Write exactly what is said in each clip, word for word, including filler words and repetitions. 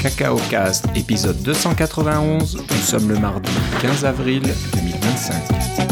CacaoCast, épisode deux cent quatre-vingt-onze. Nous sommes le mardi quinze avril deux mille vingt-cinq.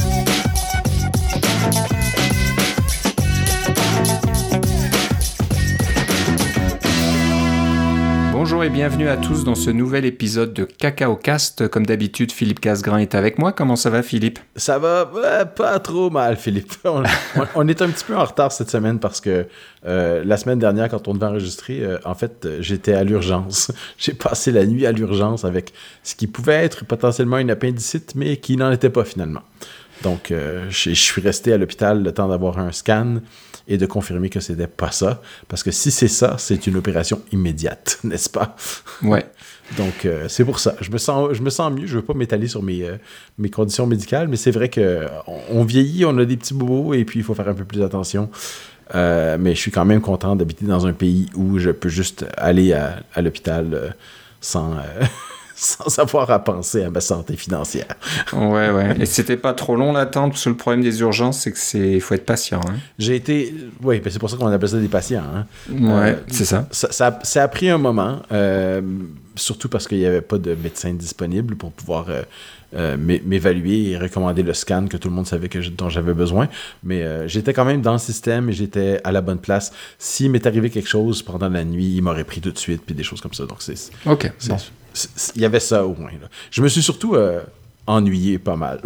Bonjour et bienvenue à tous dans ce nouvel épisode de CacaoCast. Comme d'habitude, Philippe Casgrain est avec moi. Comment ça va, Philippe? Ça va euh, pas trop mal, Philippe. On, on, on est un petit peu en retard cette semaine parce que euh, la semaine dernière, quand on devait enregistrer, euh, en fait, j'étais à l'urgence. J'ai passé la nuit à l'urgence avec ce qui pouvait être potentiellement une appendicite, mais qui n'en était pas finalement. Donc, euh, je, je suis resté à l'hôpital le temps d'avoir un scan et de confirmer que c'était pas ça. Parce que si c'est ça, c'est une opération immédiate, n'est-ce pas? Ouais. Donc, euh, c'est pour ça. Je me sens, je me sens mieux. Je veux pas m'étaler sur mes, euh, mes conditions médicales, mais c'est vrai qu'on on vieillit, on a des petits bobos et puis il faut faire un peu plus attention. Euh, mais je suis quand même content d'habiter dans un pays où je peux juste aller à, à l'hôpital euh, sans... Euh, sans avoir à penser à ma santé financière. Ouais, ouais. Et c'était pas trop long l'attente, parce que le problème des urgences, c'est que c'est faut être patient. Hein. J'ai été... Oui, c'est pour ça qu'on appelle ça des patients. Hein. Ouais, euh, c'est ça. Ça, ça. Ça a pris un moment, euh, surtout parce qu'il n'y avait pas de médecin disponible pour pouvoir euh, euh, m'évaluer et recommander le scan que tout le monde savait que je, dont j'avais besoin. Mais euh, j'étais quand même dans le système et j'étais à la bonne place. S'il m'est arrivé quelque chose pendant la nuit, il m'aurait pris tout de suite, puis des choses comme ça. Donc, c'est... OK, c'est, bon. Il y avait ça au moins. Là. Je me suis surtout euh, ennuyé pas mal.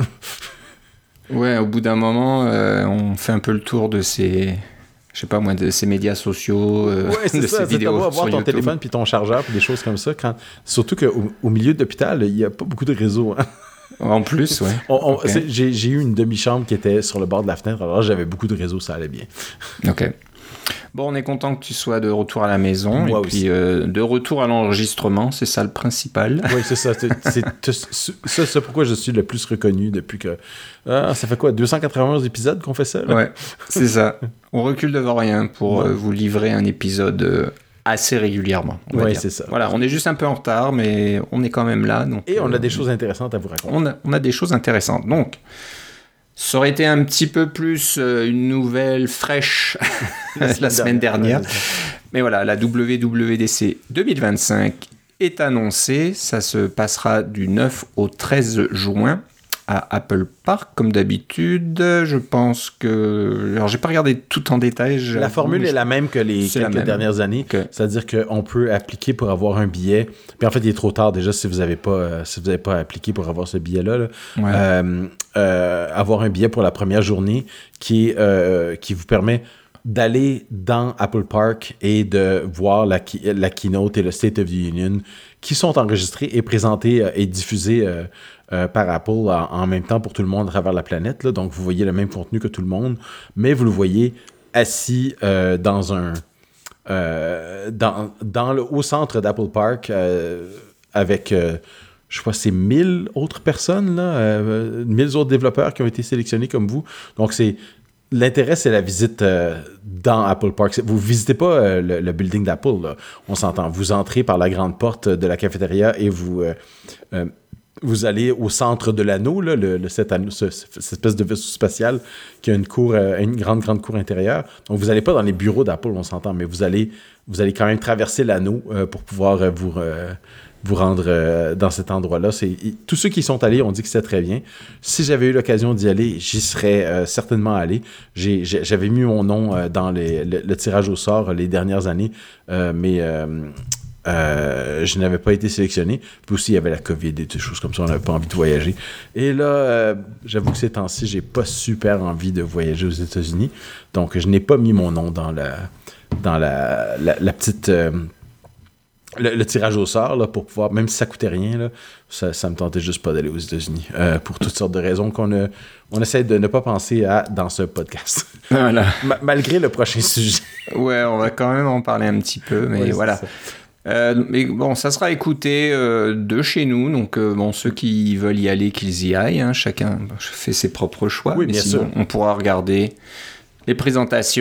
Ouais, au bout d'un moment, euh, on fait un peu le tour de ces, je sais pas moi, de ces médias sociaux, euh, ouais, c'est de ça, ces c'est vidéos avoir sur ton YouTube. téléphone puis ton chargeur puis des choses comme ça. Quand... Surtout qu'au au milieu de l'hôpital, il n'y a pas beaucoup de réseau. Hein. En plus, ouais. On, on, okay. j'ai, j'ai eu une demi-chambre qui était sur le bord de la fenêtre, alors là, j'avais beaucoup de réseau, ça allait bien. OK. Bon, on est content que tu sois de retour à la maison. Moi et aussi. puis euh, de retour à l'enregistrement, c'est ça le principal. Oui, c'est ça. C'est, c'est, c'est, c'est, c'est pourquoi je suis le plus reconnu depuis que... Ah, ça fait quoi, deux cent quatre-vingt-onze épisodes qu'on fait ça? Là? Ouais, c'est ça. On recule devant rien pour ouais. euh, vous livrer un épisode euh, assez régulièrement. Oui, c'est ça. Voilà, on est juste un peu en retard, mais on est quand même là. Donc, et on euh, a des choses intéressantes à vous raconter. On a, on a des choses intéressantes. Donc... Ça aurait été un petit peu plus euh, une nouvelle fraîche la, la semaine dernière. dernière. Mais voilà, la W W D C deux mille vingt-cinq est annoncée. Ça se passera du neuf au treize juin à Apple Park, comme d'habitude. Je pense que... Alors, j'ai pas regardé tout en détail. La formule est la même que les c'est quelques dernières années. Okay. C'est-à-dire qu'on peut appliquer pour avoir un billet. Puis en fait, il est trop tard déjà si vous n'avez pas, euh, si vous n'avez pas appliqué pour avoir ce billet-là. Là. Ouais. Euh, euh, avoir un billet pour la première journée qui, euh, qui vous permet d'aller dans Apple Park et de voir la, la keynote et le State of the Union qui sont enregistrés et présentés euh, et diffusés euh, euh, par Apple en, en même temps pour tout le monde à travers la planète. Là. Donc, vous voyez le même contenu que tout le monde, mais vous le voyez assis euh, dans un... Euh, dans, dans le, au centre d'Apple Park euh, avec... Euh, je crois que c'est mille autres personnes, là, euh, mille autres développeurs qui ont été sélectionnés comme vous. Donc, c'est... L'intérêt, c'est la visite euh, dans Apple Park. Vous ne visitez pas euh, le, le building d'Apple, là. On s'entend. Vous entrez par la grande porte de la cafétéria et vous, euh, euh, vous allez au centre de l'anneau, là, le, le, cet anneau, ce, cette espèce de vaisseau spatial qui a une cour, euh, une grande, grande cour intérieure. Donc, vous n'allez pas dans les bureaux d'Apple, on s'entend, mais vous allez, vous allez quand même traverser l'anneau euh, pour pouvoir euh, vous... Euh, vous rendre euh, dans cet endroit-là. C'est, y, tous ceux qui y sont allés ont dit que c'était très bien. Si j'avais eu l'occasion d'y aller, j'y serais euh, certainement allé. J'ai, j'ai, j'avais mis mon nom euh, dans les, le, le tirage au sort les dernières années, euh, mais euh, euh, je n'avais pas été sélectionné. Puis aussi, il y avait la COVID et des choses comme ça. On n'avait pas envie de voyager. Et là, euh, j'avoue que ces temps-ci, j'ai pas super envie de voyager aux États-Unis. Donc, je n'ai pas mis mon nom dans la, dans la, la, la petite... Euh, Le, le tirage au sort, là, pour pouvoir, même si ça coûtait rien, là, ça, ça me tentait juste pas d'aller aux États-Unis. Euh, pour toutes sortes de raisons qu'on a, on essaie de ne pas penser à dans ce podcast. Voilà. Ma, malgré le prochain sujet. Ouais, on va quand même en parler un petit peu, mais ouais, voilà. Euh, mais bon, ça sera écouté euh, de chez nous, donc euh, bon, ceux qui veulent y aller, qu'ils y aillent, hein, chacun fait ses propres choix. Oui, mais bien sinon, sûr. On pourra regarder les présentations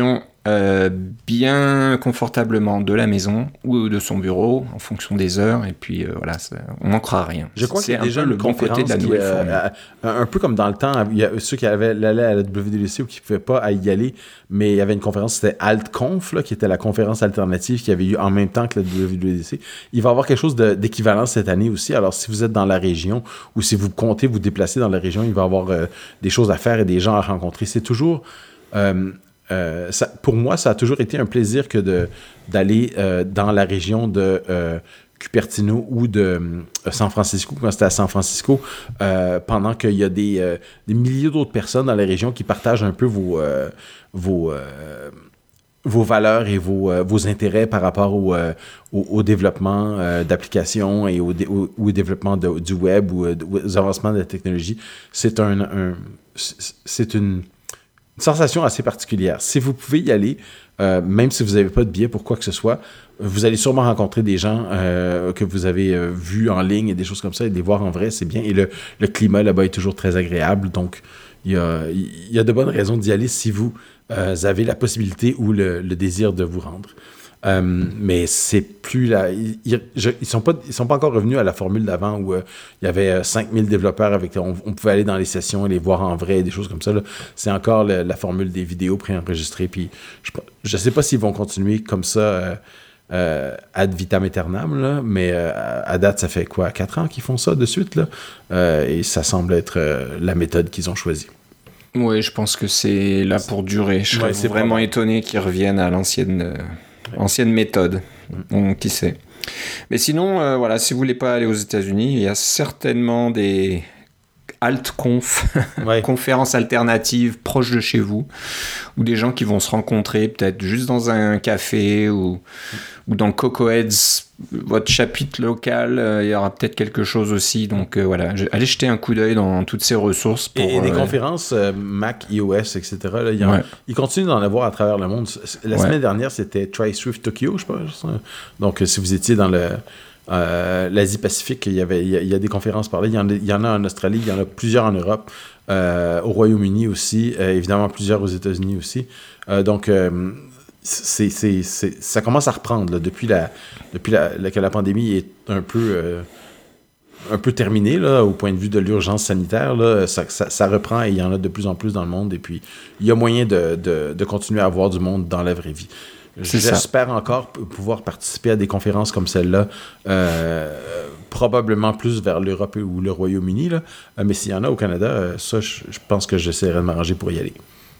euh, bien confortablement de la maison ou de son bureau en fonction des heures. Et puis euh, voilà, ça, on manquera rien. Je crois c'est qu'il y a déjà le bon côté de la nouvelle euh, formule. Euh, un peu comme dans le temps, il y a ceux qui avaient l'allaient à la W W D C ou qui ne pouvaient pas y aller, mais il y avait une conférence, c'était AltConf, là, qui était la conférence alternative qui avait eu en même temps que la W W D C. Il va y avoir quelque chose de, d'équivalent cette année aussi. Alors, si vous êtes dans la région ou si vous comptez vous déplacer dans la région, il va y avoir euh, des choses à faire et des gens à rencontrer. C'est toujours... Euh, Euh, ça, pour moi, ça a toujours été un plaisir que de, d'aller euh, dans la région de euh, Cupertino ou de euh, San Francisco, quand c'était à San Francisco, euh, pendant qu'il y a des, euh, des milliers d'autres personnes dans la région qui partagent un peu vos, euh, vos, euh, vos valeurs et vos, euh, vos intérêts par rapport au, euh, au, au développement euh, d'applications et au, dé, au, au développement de, du web ou euh, aux avancements de la technologie. C'est un, un c'est une Une sensation assez particulière. Si vous pouvez y aller, euh, même si vous n'avez pas de billet pour quoi que ce soit, vous allez sûrement rencontrer des gens euh, que vous avez euh, vus en ligne et des choses comme ça, et les voir en vrai, c'est bien. Et le, le climat là-bas est toujours très agréable, donc il y a, il y a de bonnes raisons d'y aller si vous euh, avez la possibilité ou le, le désir de vous rendre. Euh, mais c'est plus là. Ils, ils, ils sont pas, ils sont pas encore revenus à la formule d'avant où euh, il y avait euh, cinq mille développeurs avec. On, on pouvait aller dans les sessions et les voir en vrai, des choses comme ça. Là. C'est encore le, la formule des vidéos préenregistrées. Puis je, je sais pas s'ils vont continuer comme ça euh, euh, ad vitam aeternam, là, mais euh, à date, ça fait quoi, quatre ans qu'ils font ça de suite, là, euh, et ça semble être euh, la méthode qu'ils ont choisie. Oui, je pense que c'est là pour durer. Je serais Ouais, c'est vraiment probable. étonné qu'ils reviennent à l'ancienne. Euh... Ancienne méthode, donc qui sait. Mais sinon, euh, voilà, si vous voulez pas aller aux États-Unis, il y a certainement des AltConf, Ouais. conférences alternatives proches de chez vous, ou des gens qui vont se rencontrer peut-être juste dans un café ou, ou dans le Cocoa Heads, votre chapitre local, euh, il y aura peut-être quelque chose aussi. Donc euh, voilà, allez jeter un coup d'œil dans toutes ces ressources. Pour, et, et des euh, conférences euh, Mac, iOS, et cetera. Là, il, y en, ouais. il continue d'en avoir à travers le monde. La Ouais. semaine dernière, c'était TriSwift Tokyo, je pense. Donc, si vous étiez dans le, euh, l'Asie-Pacifique, il y, avait, il, y a, il y a des conférences par là. Il y en a, il y en a en Australie, il y en a plusieurs en Europe, euh, au Royaume-Uni aussi, euh, évidemment plusieurs aux États-Unis aussi. Euh, donc, euh, c'est, c'est, c'est, ça commence à reprendre là, depuis, la, depuis la, la, que la pandémie est un peu... Euh, un peu terminé là, au point de vue de l'urgence sanitaire. Là, ça, ça, ça reprend et il y en a de plus en plus dans le monde. Et puis, il y a moyen de, de, de continuer à avoir du monde dans la vraie vie. C'est J'espère ça. encore p- pouvoir participer à des conférences comme celle-là, euh, probablement plus vers l'Europe ou le Royaume-Uni. Là. Euh, mais s'il y en a au Canada, euh, ça, je, je pense que j'essaierai de m'arranger pour y aller.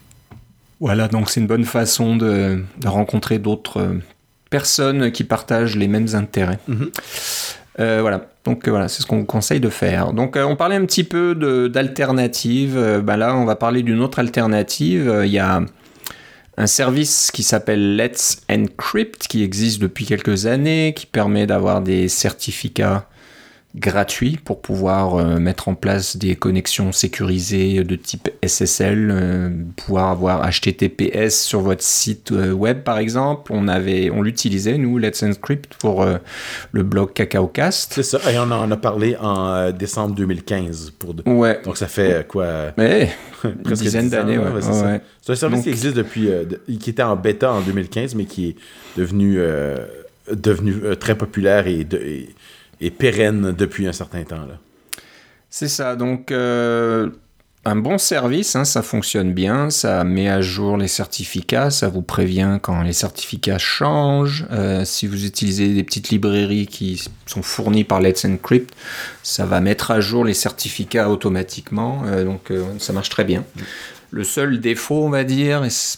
Voilà, donc c'est une bonne façon de, de rencontrer d'autres euh, personnes qui partagent les mêmes intérêts. Mm-hmm. Euh, voilà, donc euh, voilà, c'est ce qu'on vous conseille de faire. Donc euh, on parlait un petit peu de, d'alternatives. Euh, ben là, on va parler d'une autre alternative. Il euh, y a un service qui s'appelle Let's Encrypt qui existe depuis quelques années, qui permet d'avoir des certificats gratuits pour pouvoir euh, mettre en place des connexions sécurisées de type S S L, euh, pouvoir avoir H T T P S sur votre site euh, web par exemple. On avait, on l'utilisait nous, Let's Encrypt, pour euh, le blog CacaoCast. C'est ça, et on en a parlé en euh, décembre deux mille quinze. Pour de... Ouais. Donc ça fait euh, quoi euh, Mais, presque une dizaine dix ans, d'années, là, ouais. ouais, c'est, Ouais, ça. ouais. C'est un service Donc, qui existe depuis, euh, de, qui était en bêta en deux mille quinze, mais qui est devenu, euh, devenu euh, très populaire et, de, et, et pérenne depuis un certain temps. Là. C'est ça, donc euh, un bon service, hein, ça fonctionne bien, ça met à jour les certificats, ça vous prévient quand les certificats changent. Euh, si vous utilisez des petites librairies qui sont fournies par Let's Encrypt, ça va mettre à jour les certificats automatiquement, euh, donc euh, ça marche très bien. Le seul défaut, on va dire, et c'est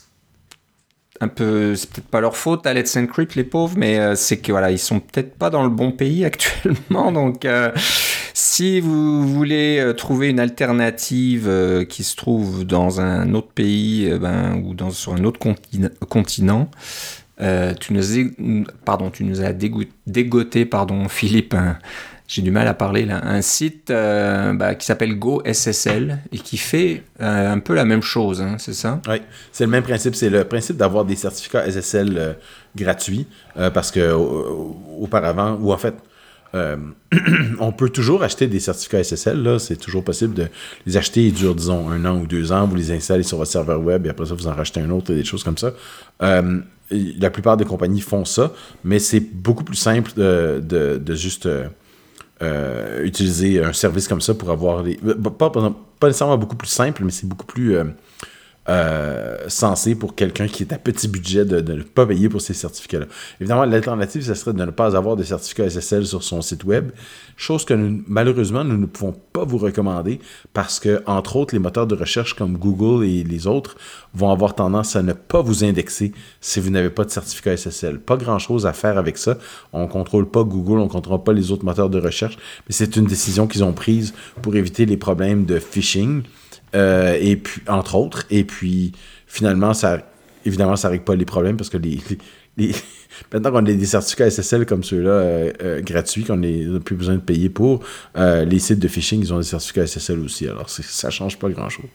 un peu, c'est peut-être pas leur faute à Let's Encrypt, les pauvres, mais euh, c'est que voilà, ils sont peut-être pas dans le bon pays actuellement, donc euh, si vous voulez euh, trouver une alternative euh, qui se trouve dans un autre pays, euh, ben, ou dans, sur un autre continent, continent euh, tu nous, é- pardon, tu nous as dégo- dégoté, pardon, Philippe, hein, j'ai du mal à parler là, un site euh, bah, qui s'appelle Go S S L et qui fait euh, un peu la même chose, hein, c'est ça? Oui, c'est le même principe. C'est le principe d'avoir des certificats S S L euh, gratuits euh, parce que euh, auparavant, ou en fait, euh, on peut toujours acheter des certificats S S L, là, c'est toujours possible de les acheter, ils durent, disons, un an ou deux ans, vous les installez sur votre serveur web, et après ça, vous en rachetez un autre, et des choses comme ça. Euh, la plupart des compagnies font ça, mais c'est beaucoup plus simple de, de, de juste euh, euh, utiliser un service comme ça pour avoir les... Pas, pas, pas nécessairement beaucoup plus simple, mais c'est beaucoup plus... Euh, Euh, sensé pour quelqu'un qui est à petit budget de, de ne pas payer pour ces certificats-là. Évidemment, l'alternative, ce serait de ne pas avoir de certificat S S L sur son site web, chose que nous, malheureusement, nous ne pouvons pas vous recommander parce que, entre autres, les moteurs de recherche comme Google et les autres vont avoir tendance à ne pas vous indexer si vous n'avez pas de certificat S S L. Pas grand-chose à faire avec ça. On ne contrôle pas Google, on ne contrôle pas les autres moteurs de recherche, mais c'est une décision qu'ils ont prise pour éviter les problèmes de phishing. Euh, et puis, entre autres, et puis finalement, ça, évidemment, ça ne règle pas les problèmes parce que les, les, les maintenant qu'on a des certificats S S L comme ceux-là euh, euh, gratuits, qu'on n'a plus besoin de payer pour, euh, les sites de phishing, ils ont des certificats S S L aussi. Alors, ça ne change pas grand-chose.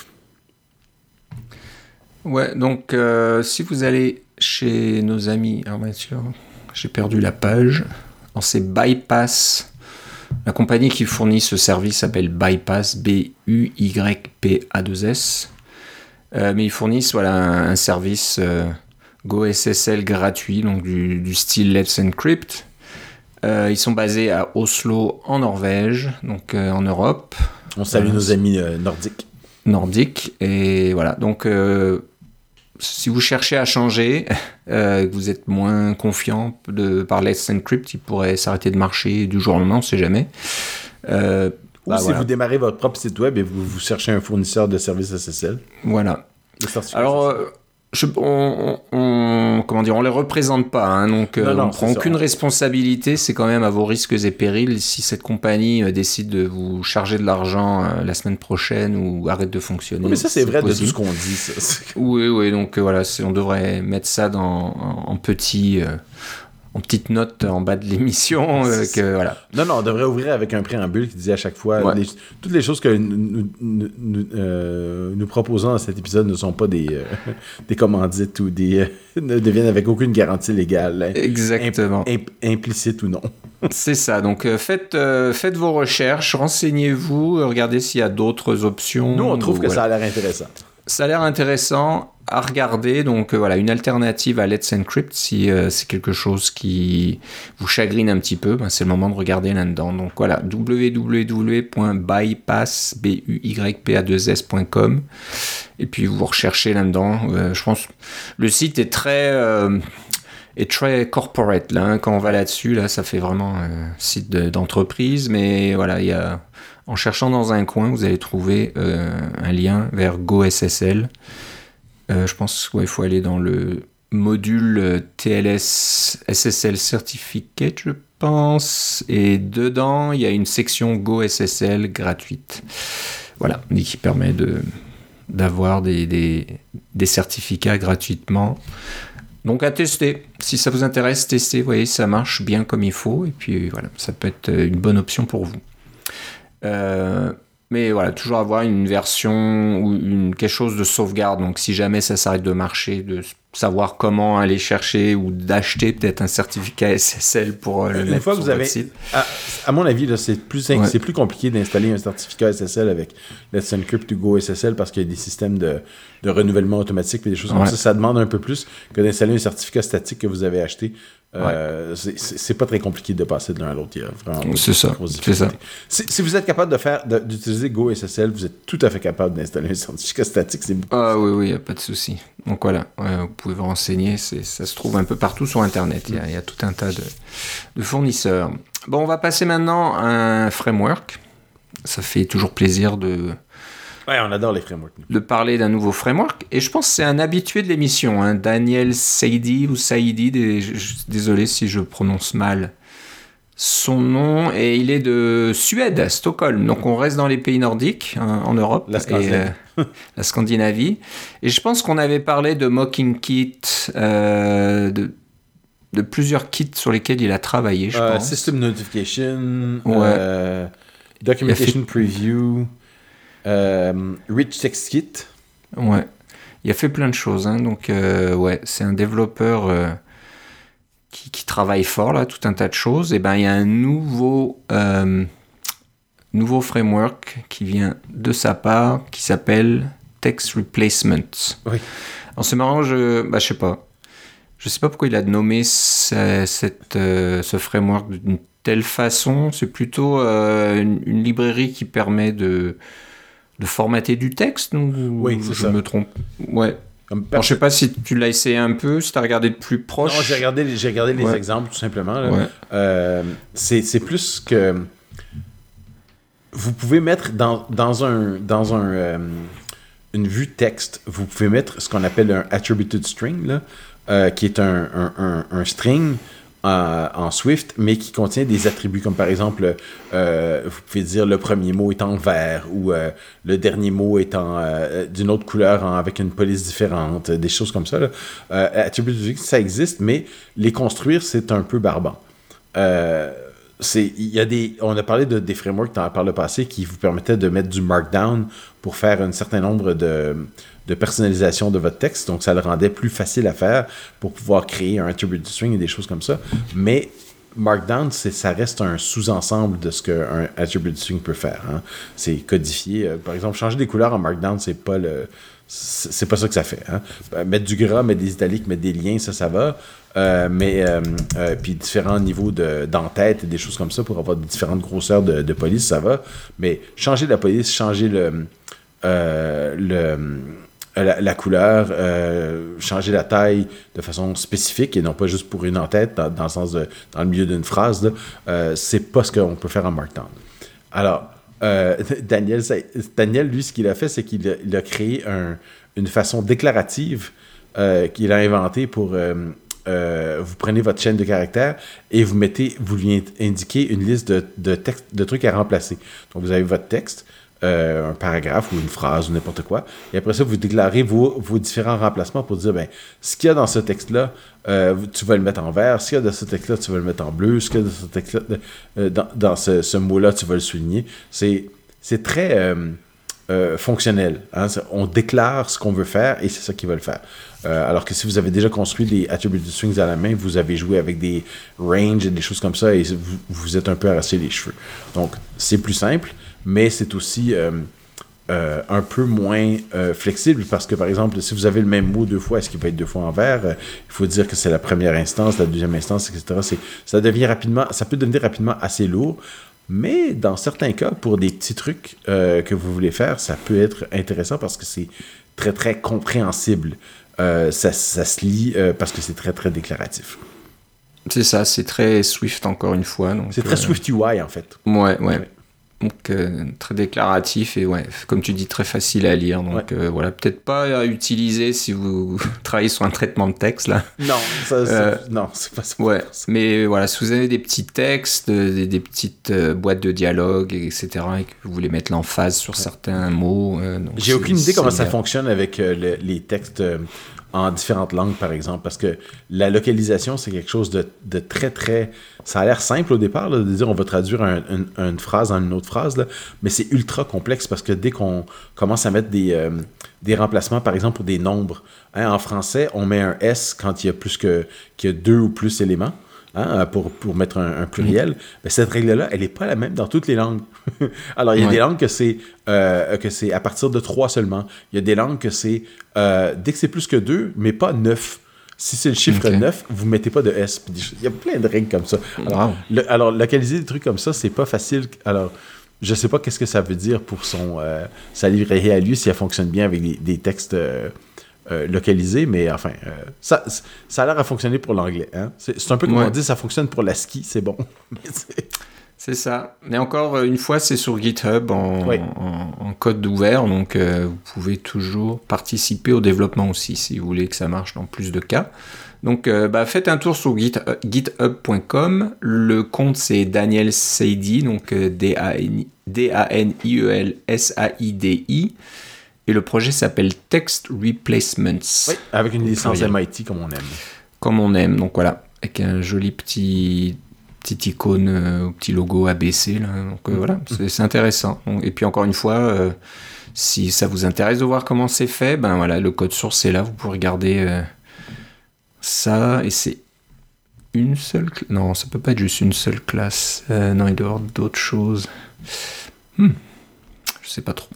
Ouais, donc euh, si vous allez chez nos amis, alors bien sûr, j'ai perdu la page, alors, c'est Bypass. La compagnie qui fournit ce service s'appelle Bypass, B U Y P A deux S. Euh, mais ils fournissent voilà, un, un service euh, Go S S L gratuit, donc du, du style Let's Encrypt. Euh, ils sont basés à Oslo, en Norvège, donc euh, en Europe. On salue euh, nos amis euh, nordiques. Nordiques. Et voilà, donc euh, si vous cherchez à changer, euh, que vous êtes moins confiant de, par Let's Encrypt, il pourrait s'arrêter de marcher du jour au lendemain, on ne sait jamais. Euh, Ou bah, si voilà. vous démarrez votre propre site web et vous, vous cherchez un fournisseur de services S S L. Voilà. Alors, euh, je, on, on, comment dire, on les représente pas, hein, donc euh, non, non, on ne prend aucune ça. responsabilité. C'est quand même à vos risques et périls. Si cette compagnie euh, décide de vous charger de l'argent euh, la semaine prochaine ou arrête de fonctionner. Oui, mais ça, c'est, c'est vrai possible. de tout ce qu'on dit. Ça. Oui, oui, donc euh, voilà, c'est, on devrait mettre ça dans, en, en petit... Euh, en petite note en bas de l'émission. Euh, que, voilà. Non, non, on devrait ouvrir avec un préambule qui disait à chaque fois ouais. les, toutes les choses que nous, nous, nous, euh, nous proposons dans cet épisode ne sont pas des, euh, des commandites ou des euh, ne deviennent avec aucune garantie légale. Exactement. Imp, imp, implicite ou non. C'est ça. Donc euh, faites, euh, faites vos recherches, renseignez-vous, regardez s'il y a d'autres options. Nous, on trouve ou, que voilà. ça a l'air intéressant. Ça a l'air intéressant à regarder, donc euh, voilà, une alternative à Let's Encrypt, si euh, c'est quelque chose qui vous chagrine un petit peu, ben, c'est le moment de regarder là-dedans. Donc voilà, w w w point bypass point com et puis vous recherchez là-dedans. Euh, je pense le site est très... Euh, est très corporate, là, hein, quand on va là-dessus, là, ça fait vraiment un site de, d'entreprise, mais voilà, il y a... En cherchant dans un coin, vous allez trouver euh, un lien vers Go S S L. Euh, je pense qu'il ouais, faut aller dans le module T L S S S L Certificate, je pense. Et dedans, il y a une section Go S S L gratuite. Voilà, et qui permet de, d'avoir des, des, des certificats gratuitement. Donc à tester. Si ça vous intéresse, testez. Vous voyez, ça marche bien comme il faut. Et puis voilà, ça peut être une bonne option pour vous. Euh, mais voilà, toujours avoir une version ou une, quelque chose de sauvegarde. Donc, si jamais ça s'arrête de marcher, de savoir comment aller chercher ou d'acheter peut-être un certificat S S L pour le une mettre fois que sur vous avez, votre site. À, à mon avis, là, c'est, plus, ouais. c'est plus compliqué d'installer un certificat S S L avec Let's Encrypt ou Go S S L parce qu'il y a des systèmes de, de renouvellement automatique et des choses ouais. comme ça. Ça demande un peu plus que d'installer un certificat statique que vous avez acheté. Euh, ouais. c'est, c'est, c'est pas très compliqué de passer de l'un à l'autre. Il y a vraiment c'est ça. C'est ça. Si, si vous êtes capable de faire, de, d'utiliser Go S S L, vous êtes tout à fait capable d'installer un certificat statique. C'est beaucoup. Ah oui, oui, il n'y a pas de souci. Donc voilà, ouais, vous pouvez vous renseigner. C'est, ça se trouve un peu partout sur Internet. Il y a, il y a tout un tas de, de fournisseurs. Bon, on va passer maintenant à un framework. Ça fait toujours plaisir de... Ouais, on adore les frameworks. De parler d'un nouveau framework. Et je pense que c'est un habitué de l'émission, hein, Daniel Saidi ou Saidi, des, je, désolé si je prononce mal son nom. Et il est de Suède, à Stockholm. Donc on reste dans les pays nordiques, hein, en Europe. La Scandinavie. Et, euh, la Scandinavie. Et je pense qu'on avait parlé de MockingKit, euh, de, de plusieurs kits sur lesquels il a travaillé, je euh, pense. System Notification, ouais. euh, Documentation fait... Preview... Euh, Rich Text Kit. Ouais, il a fait plein de choses, hein, donc euh, ouais, c'est un développeur euh, qui, qui travaille fort là, tout un tas de choses. Et ben il y a un nouveau euh, nouveau framework qui vient de sa part, qui s'appelle Text Replacement. Oui. Alors c'est marrant, je bah je sais pas, je sais pas pourquoi il a nommé ce, cette euh, ce framework d'une telle façon. C'est plutôt euh, une, une librairie qui permet de de formater du texte, ou oui, c'est je ça. me trompe. Ouais. Alors, je sais pas si tu l'as essayé un peu, si tu as regardé de plus proche. Non, j'ai regardé, j'ai regardé les ouais. exemples, tout simplement. Là. Ouais. Euh, c'est, c'est plus que... Vous pouvez mettre dans, dans, un, dans un, euh, une vue texte, vous pouvez mettre ce qu'on appelle un attributed string, là, euh, qui est un, un, un, un string en, en Swift, mais qui contient des attributs, comme par exemple, euh, vous pouvez dire le premier mot est en vert, ou euh, le dernier mot est en, euh, d'une autre couleur en, avec une police différente, des choses comme ça. Là. Euh, attributed, ça existe, mais les construire, c'est un peu barbant. Euh, c'est, il y a des, on a parlé de, des frameworks dans, par le passé qui vous permettaient de mettre du markdown pour faire un certain nombre de... de personnalisation de votre texte, donc ça le rendait plus facile à faire pour pouvoir créer un attributed string et des choses comme ça. Mais Markdown, c'est, ça reste un sous-ensemble de ce qu'un attributed string peut faire. Hein. C'est codifié. Euh, par exemple, changer des couleurs en Markdown, c'est pas le, c'est, c'est pas ça que ça fait. Hein. Mettre du gras, mettre des italiques, mettre des liens, ça, ça va. Euh, mais euh, euh, puis différents niveaux de, d'entête et des choses comme ça pour avoir différentes grosseurs de, de police, ça va. Mais changer la police, changer le euh, le La, la couleur, euh, changer la taille de façon spécifique et non pas juste pour une en-tête dans, dans le sens de dans le milieu d'une phrase, là, euh, c'est pas ce qu'on peut faire en Markdown. Alors, euh, Daniel, ça, Daniel, lui, ce qu'il a fait, c'est qu'il a, il a créé un, une façon déclarative euh, qu'il a inventée pour... Euh, euh, vous prenez votre chaîne de caractères et vous mettez, vous lui indiquez une liste de, de, textes, de trucs à remplacer. Donc, vous avez votre texte, Euh, un paragraphe ou une phrase ou n'importe quoi. Et après ça, vous déclarez vos, vos différents remplacements pour dire, ben, ce qu'il y a dans ce texte-là, euh, tu vas le mettre en vert. Ce qu'il y a dans ce texte-là, tu vas le mettre en bleu. Ce qu'il y a dans ce texte-là, euh, dans, dans ce, ce mot-là, tu vas le souligner. C'est, c'est très euh, euh, fonctionnel. Hein? On déclare ce qu'on veut faire et c'est ça qui va le faire. Euh, alors que si vous avez déjà construit des attributed strings à la main, vous avez joué avec des ranges et des choses comme ça et vous, vous êtes un peu arraché les cheveux. Donc, c'est plus simple. Mais c'est aussi euh, euh, un peu moins euh, flexible parce que, par exemple, si vous avez le même mot deux fois, est-ce qu'il peut être deux fois en vert? Euh, il faut dire que c'est la première instance, la deuxième instance, et cetera. C'est, ça devient rapidement, ça peut devenir rapidement assez lourd, mais dans certains cas, pour des petits trucs euh, que vous voulez faire, ça peut être intéressant parce que c'est très, très compréhensible. Euh, ça, ça se lit euh, parce que c'est très, très déclaratif. C'est ça, c'est très Swift encore une fois. Donc, c'est très euh... Swift U I, en fait. Ouais, ouais. ouais. Donc, euh, très déclaratif et, ouais, comme tu dis, très facile à lire. Donc, ouais. euh, voilà, peut-être pas à utiliser si vous travaillez sur un traitement de texte, là. Non, ça, euh, c'est, non, c'est pas ça. Ouais, mais voilà, si vous avez des petits textes, des, des petites euh, boîtes de dialogue, et cetera, et que vous voulez mettre l'emphase sur ouais. certains mots... Euh, donc J'ai aucune idée comment ça fonctionne avec euh, le, les textes... Euh, en différentes langues, par exemple, parce que la localisation, c'est quelque chose de, de très, très... Ça a l'air simple au départ, là, de dire on va traduire un, un, une phrase en une autre phrase, là, mais c'est ultra complexe parce que dès qu'on commence à mettre des, euh, des remplacements, par exemple, pour des nombres, hein, en français, on met un S quand il y a plus que, qu'il y a deux ou plus éléments. Hein, pour, pour mettre un, un pluriel, mmh. mais cette règle-là, elle n'est pas la même dans toutes les langues. Alors, il y a ouais. des langues que c'est, euh, que c'est à partir de trois seulement. Il y a des langues que c'est euh, dès que c'est plus que deux, mais pas neuf. Si c'est le chiffre okay. neuf, vous ne mettez pas de S. Il y a plein de règles comme ça. Alors, wow. le, alors localiser des trucs comme ça, c'est pas facile. Alors, je ne sais pas qu'est-ce que ça veut dire pour son, euh, sa librairie à lui, si elle fonctionne bien avec des, des textes... Euh, Euh, localisé, mais enfin, euh, ça, ça a l'air à fonctionner pour l'anglais. Hein? C'est, c'est un peu comme ouais. on dit, ça fonctionne pour l'ASCII, c'est bon. c'est... c'est ça. Mais encore une fois, c'est sur GitHub en, oui. en, en code ouvert, donc euh, vous pouvez toujours participer au développement aussi, si vous voulez que ça marche dans plus de cas. Donc, euh, bah, faites un tour sur git, uh, github point com. Le compte, c'est Daniel Saidi, donc euh, D A N I E L S A I D I. Et le projet s'appelle Text Replacements. Oui, avec une licence M I T comme on aime. Comme on aime, donc voilà, avec un joli petit, petit icône, euh, petit logo A B C. Là. Donc euh, mmh. voilà, c'est, c'est intéressant. Et puis encore une fois, euh, si ça vous intéresse de voir comment c'est fait, ben voilà, le code source est là, vous pouvez regarder euh, ça. Et c'est une seule... Cl- non, ça peut pas être juste une seule classe. Euh, non, il doit y avoir d'autres choses. Hmm. Je sais pas trop.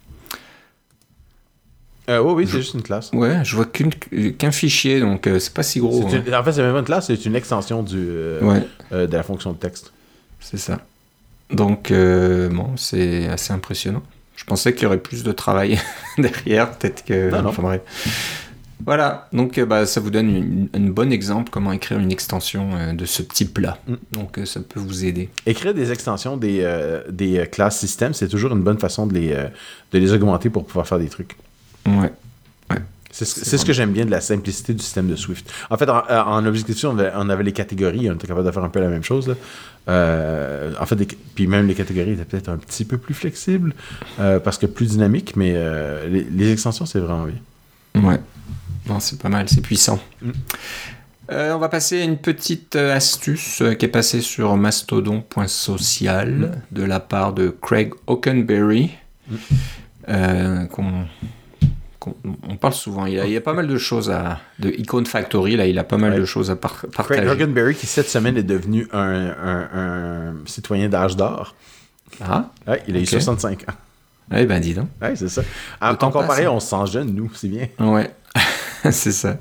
Euh, oui, oui, je... c'est juste une classe. Ouais, je vois qu'une, qu'un fichier, donc euh, c'est pas si gros. C'est hein. une... En fait, c'est même pas une classe, c'est une extension du, euh, ouais. euh, de la fonction de texte. C'est ça. Donc, euh, bon, c'est assez impressionnant. Je pensais qu'il y aurait plus de travail derrière, peut-être que... Non, non. Enfin, bref. Voilà, donc euh, bah, ça vous donne une, une bonne exemple comment écrire une extension euh, de ce type-là. Mm. Donc euh, ça peut vous aider. Écrire des extensions des, euh, des euh, classes système, c'est toujours une bonne façon de les, euh, de les augmenter pour pouvoir faire des trucs. Ouais. ouais. C'est, ce, c'est c'est ce que j'aime bien de la simplicité du système de Swift. En fait, en, en Objective-C, on avait, on avait les catégories, on était capable de faire un peu la même chose. Là. Euh, en fait, des, puis même les catégories étaient peut-être un petit peu plus flexibles, euh, parce que plus dynamiques, mais euh, les, les extensions, c'est vraiment bien. Ouais. Non, c'est pas mal, c'est puissant. Mm. Euh, on va passer à une petite euh, astuce euh, qui est passée sur mastodon point social mm. de la part de Craig Hockenberry, mm. euh, qu'on, qu'on on parle souvent. Il y a, il y a pas mal de choses à... de Icon Factory, là, il a pas mal ouais. de choses à par, partager. Craig Hockenberry, qui cette semaine est devenu un, un, un citoyen d'âge d'or. Ah? Ouais, il a okay. eu soixante-cinq ans. Eh ben, dis donc. Ouais, c'est ça. En, en comparé, on se sent jeune, nous, c'est bien. Ouais. C'est ça.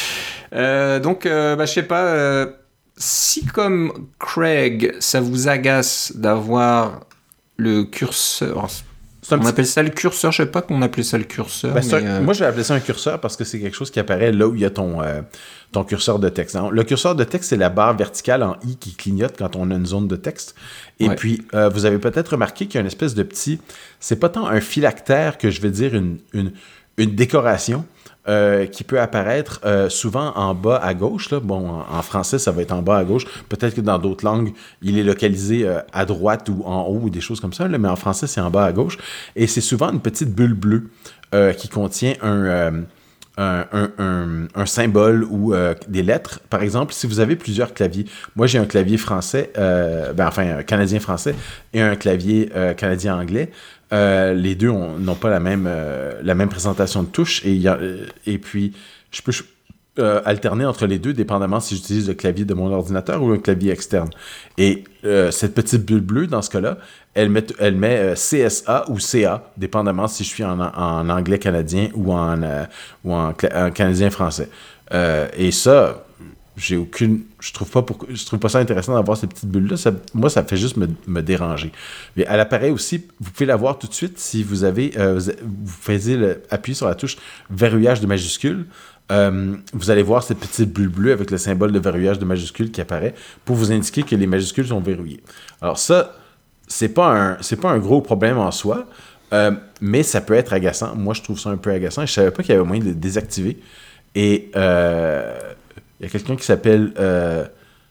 Euh, donc, euh, bah, je sais pas, euh, si comme Craig, ça vous agace d'avoir le curseur, on petit... appelle ça le curseur, je sais pas qu'on appelait ça le curseur. Ben, mais un... euh... Moi, je vais appeler ça un curseur parce que c'est quelque chose qui apparaît là où il y a ton, euh, ton curseur de texte. Le curseur de texte, c'est la barre verticale en I qui clignote quand on a une zone de texte. Et ouais. puis, euh, vous avez peut-être remarqué qu'il y a une espèce de petit... C'est pas tant un phylactère que je vais dire une, une, une décoration. Euh, qui peut apparaître euh, souvent en bas à gauche. Là. Bon, en, en français, ça va être en bas à gauche. Peut-être que dans d'autres langues, il est localisé euh, à droite ou en haut ou des choses comme ça. Là, mais en français, c'est en bas à gauche. Et c'est souvent une petite bulle bleue euh, qui contient un, euh, un, un, un, un symbole ou euh, des lettres. Par exemple, si vous avez plusieurs claviers. Moi, j'ai un clavier français, euh, ben, enfin, canadien-français et un clavier euh, canadien-anglais. Euh, les deux ont, n'ont pas la même, euh, la même présentation de touches et, y a, euh, et puis je peux euh, alterner entre les deux dépendamment si j'utilise le clavier de mon ordinateur ou un clavier externe. Et euh, cette petite bulle bleue, dans ce cas-là, elle met, elle met euh, C S A ou C A, dépendamment si je suis en, en anglais canadien ou en, euh, ou en, en canadien français. Euh, et ça... J'ai aucune. Je trouve pas pour, je trouve pas ça intéressant d'avoir ces petites bulles-là. Ça, moi, ça fait juste me, me déranger. Mais elle apparaît aussi, vous pouvez la voir tout de suite si vous avez. Euh, vous, vous faisiez le, appuyer sur la touche verrouillage de majuscule. Euh, vous allez voir cette petite bulle bleue avec le symbole de verrouillage de majuscule qui apparaît pour vous indiquer que les majuscules sont verrouillées. Alors, ça, c'est pas un, c'est pas un gros problème en soi, euh, mais ça peut être agaçant. Moi, je trouve ça un peu agaçant. Je savais pas qu'il y avait moyen de le désactiver. Et. Euh, Il y a quelqu'un qui s'appelle euh,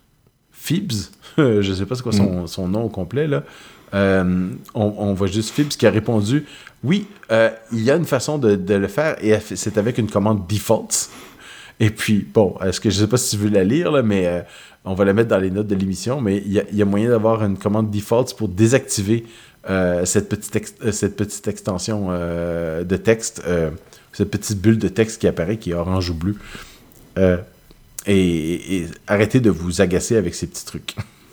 Phoebs, je ne sais pas c'est quoi son, mm. son nom au complet, là. Euh, on, on voit juste Phoebs qui a répondu « Oui, euh, il y a une façon de, de le faire et c'est avec une commande default. » Et puis, bon, est-ce que je ne sais pas si tu veux la lire, là, mais euh, on va la mettre dans les notes de l'émission, mais il y a, il y a moyen d'avoir une commande default pour désactiver euh, cette, petite ex- cette petite extension euh, de texte, euh, cette petite bulle de texte qui apparaît, qui est orange ou bleu. Euh, Et, et arrêtez de vous agacer avec ces petits trucs.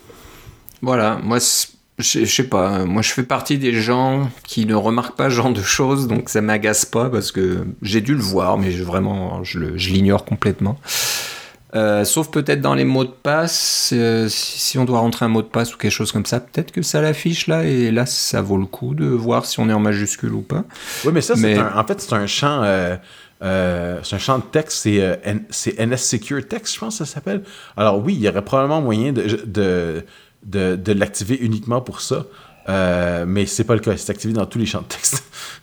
Voilà, moi, je sais pas, moi je fais partie des gens qui ne remarquent pas ce genre de choses, donc ça m'agace pas parce que j'ai dû le voir, mais je, vraiment, je, le, je l'ignore complètement. Euh, sauf peut-être dans les mots de passe, euh, si, si on doit rentrer un mot de passe ou quelque chose comme ça, peut-être que ça l'affiche là, et là ça vaut le coup de voir si on est en majuscule ou pas. Oui, mais ça, mais... c'est un, en fait, c'est un champ... Euh... Euh, c'est un champ de texte, c'est, euh, N, c'est N S Secure Text, je pense que ça s'appelle. Alors oui, il y aurait probablement moyen de, de, de, de l'activer uniquement pour ça, euh, mais c'est pas le cas, c'est activé dans tous les champs de texte.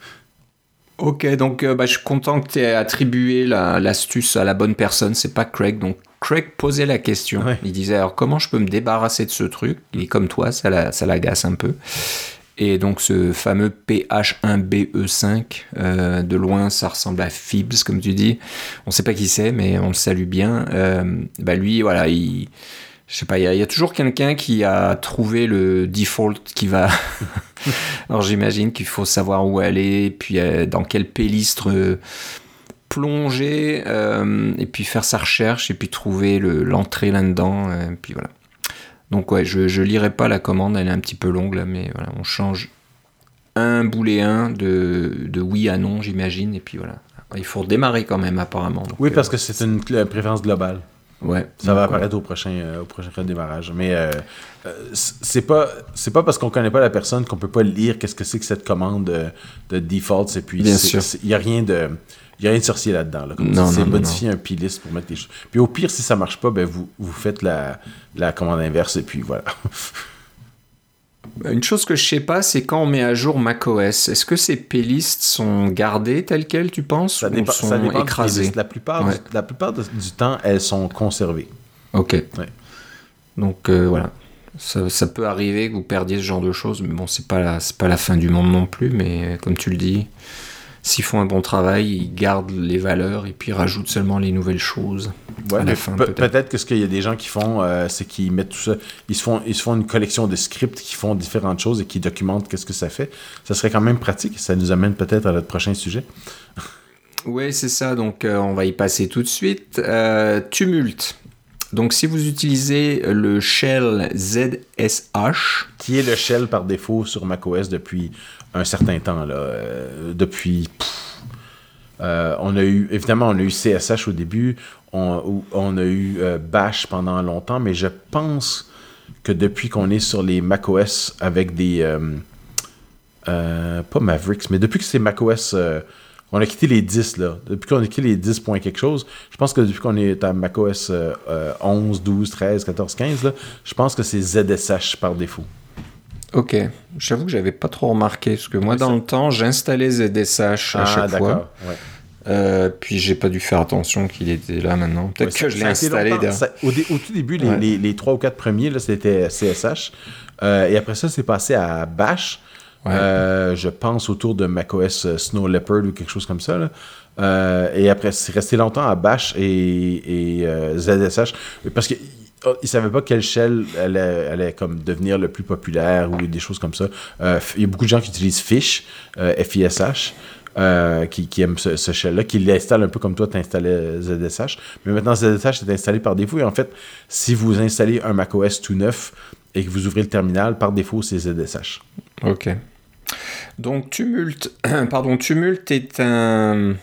Ok, donc euh, bah, je suis content que tu aies attribué la, l'astuce à la bonne personne, c'est pas Craig. Donc Craig posait la question, ouais. Il disait alors comment je peux me débarrasser de ce truc, il est comme toi, ça, la, ça l'agace un peu. Et donc ce fameux P H un B E cinq, euh, de loin ça ressemble à Phoebs comme tu dis, on sait pas qui c'est mais on le salue bien, euh, bah lui voilà, il, je sais pas, il y, y a toujours quelqu'un qui a trouvé le default qui va, alors j'imagine qu'il faut savoir où aller, puis euh, dans quelle playlist euh, plonger euh, et puis faire sa recherche et puis trouver le, l'entrée là-dedans. Et puis voilà. Donc ouais, je, je lirai pas la commande, elle est un petit peu longue là, mais voilà, on change un booléen de, de oui à non, j'imagine, et puis voilà. Il faut redémarrer quand même, apparemment. Donc, oui, parce euh, que c'est une cl- préférence globale. Ouais. Ça va donc, apparaître ouais. au prochain, euh, au prochain redémarrage. Mais euh, euh, c'est pas c'est pas parce qu'on connaît pas la personne qu'on peut pas lire qu'est-ce que c'est que cette commande de, de defaults. Et puis, Bien c'est, sûr. c'est, y a rien de y a rien de sorcier là-dedans. Là. Comme Non, dit, c'est non, non, modifier un plylist pour mettre les choses. Puis au pire, si ça marche pas, ben vous, vous faites la, la commande inverse et puis voilà. Une chose que je sais pas, c'est quand on met à jour macOS, est-ce que ces playlists sont gardées telles quelles, tu penses, Ça ou dépend, sont ça dépend du écrasées? playlist. La plupart, Ouais. du, la plupart de- du temps, elles sont conservées. Ok. Ouais. Donc euh, voilà. Ça, ça peut arriver que vous perdiez ce genre de choses, mais bon, c'est pas la, c'est pas la fin du monde non plus, mais euh, comme tu le dis, s'ils font un bon travail, ils gardent les valeurs et puis rajoutent seulement les nouvelles choses. Ouais, à mais la fin, pe- peut-être. peut-être que ce qu'il y a des gens qui font, euh, c'est qu'ils mettent tout ça, ils se font, ils se font une collection de scripts qui font différentes choses et qui documentent qu'est-ce que ça fait. Ça serait quand même pratique. Ça nous amène peut-être à notre prochain sujet. Oui, c'est ça. Donc, euh, on va y passer tout de suite. Euh, Tumult. Donc, si vous utilisez le shell Z S H, Qui est le shell par défaut sur macOS depuis un certain temps là, euh, depuis. pff, euh, on a eu, évidemment, on a eu C S H au début, on, on a eu euh, Bash pendant longtemps, mais je pense que depuis qu'on est sur les macOS avec des, euh, euh, pas Mavericks, mais depuis que c'est macOS, euh, on a quitté les dix, là. Depuis qu'on a quitté les dix points quelque chose, je pense que depuis qu'on est à macOS euh, euh, onze, douze, treize, quatorze, quinze, là, je pense que c'est Z S H par défaut. ok. J'avoue que j'avais pas trop remarqué, parce que moi, dans ça- le temps, j'installais Z S H à Ah, chaque d'accord. fois. Ouais. Euh, puis, j'ai pas dû faire attention qu'il était là maintenant. Peut-être Ouais, que ça- je l'ai ça a été installé. longtemps- derrière. ça- au, dé- au tout début, les, Ouais. les, les trois ou quatre premiers, là, c'était C S H. Euh, et après ça, c'est passé à Bash. Ouais. Euh, je pense autour de macOS euh, Snow Leopard ou quelque chose comme ça. Là. Euh, et après, c'est resté longtemps à Bash et, et euh, Z S H. Parce qu'ils ne savaient pas quelle shell allait, allait comme devenir le plus populaire ou des choses comme ça. Euh, Il y a beaucoup de gens qui utilisent Fish, euh, F I S H. Euh, qui, qui aiment ce, ce shell-là, qui l'installe un peu comme toi, tu installais Z S H. Mais maintenant, Z S H est installé par défaut. Et en fait, si vous installez un macOS tout neuf et que vous ouvrez le terminal, par défaut, c'est Z S H. Ok. Donc Tumult, pardon, Tumult est un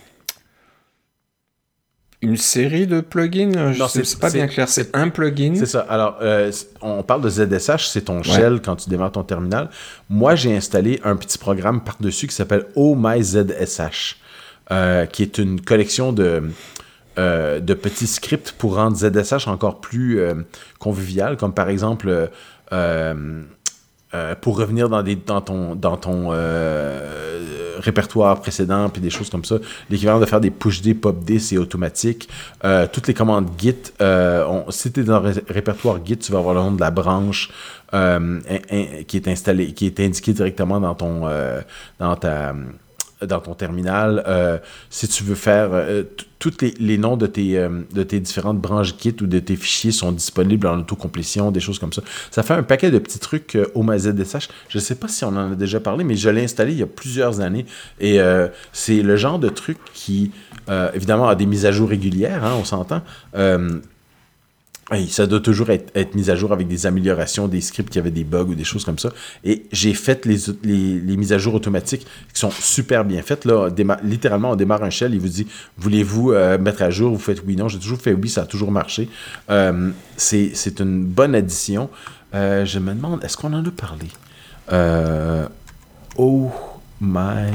une série de plugins. Je Non, sais, c'est- c'est pas c'est- bien clair. C'est un plugin. C'est ça. Alors, euh, on parle de Z S H, c'est ton shell quand tu démarres ton terminal. Moi, j'ai installé un petit programme par-dessus qui s'appelle Oh My Z S H, euh, qui est une collection de, euh, de petits scripts pour rendre Z S H encore plus euh, convivial, comme par exemple, euh, euh, euh, pour revenir dans, des, dans ton, dans ton euh, répertoire précédent, puis des choses comme ça, l'équivalent de faire des push-D, pop-D, c'est automatique. Euh, toutes les commandes Git, euh, on, si tu es dans le ré- répertoire Git, tu vas avoir le nom de la branche euh, in, in, qui est installée, qui est indiquée directement dans ton, euh, dans ta... dans ton terminal. Euh, si tu veux faire... Euh, tous les, les noms de tes, euh, de tes différentes branches Git ou de tes fichiers sont disponibles en autocomplétion, des choses comme ça. Ça fait un paquet de petits trucs euh, au Z S H. Je ne sais pas si on en a déjà parlé, mais je l'ai installé il y a plusieurs années. Et euh, c'est le genre de truc qui, euh, évidemment, a des mises à jour régulières, hein, on s'entend. Euh, Et ça doit toujours être, être mis à jour avec des améliorations, des scripts qui avaient des bugs ou des choses comme ça. Et j'ai fait les, les, les mises à jour automatiques qui sont super bien faites. Là, déma- littéralement, on démarre un shell, il vous dit « Voulez-vous euh, mettre à jour? » Vous faites « Oui, non. » J'ai toujours fait « Oui, ça a toujours marché. Euh, » c'est, c'est une bonne addition. Euh, je me demande, est-ce qu'on en a parlé? Euh, oh my...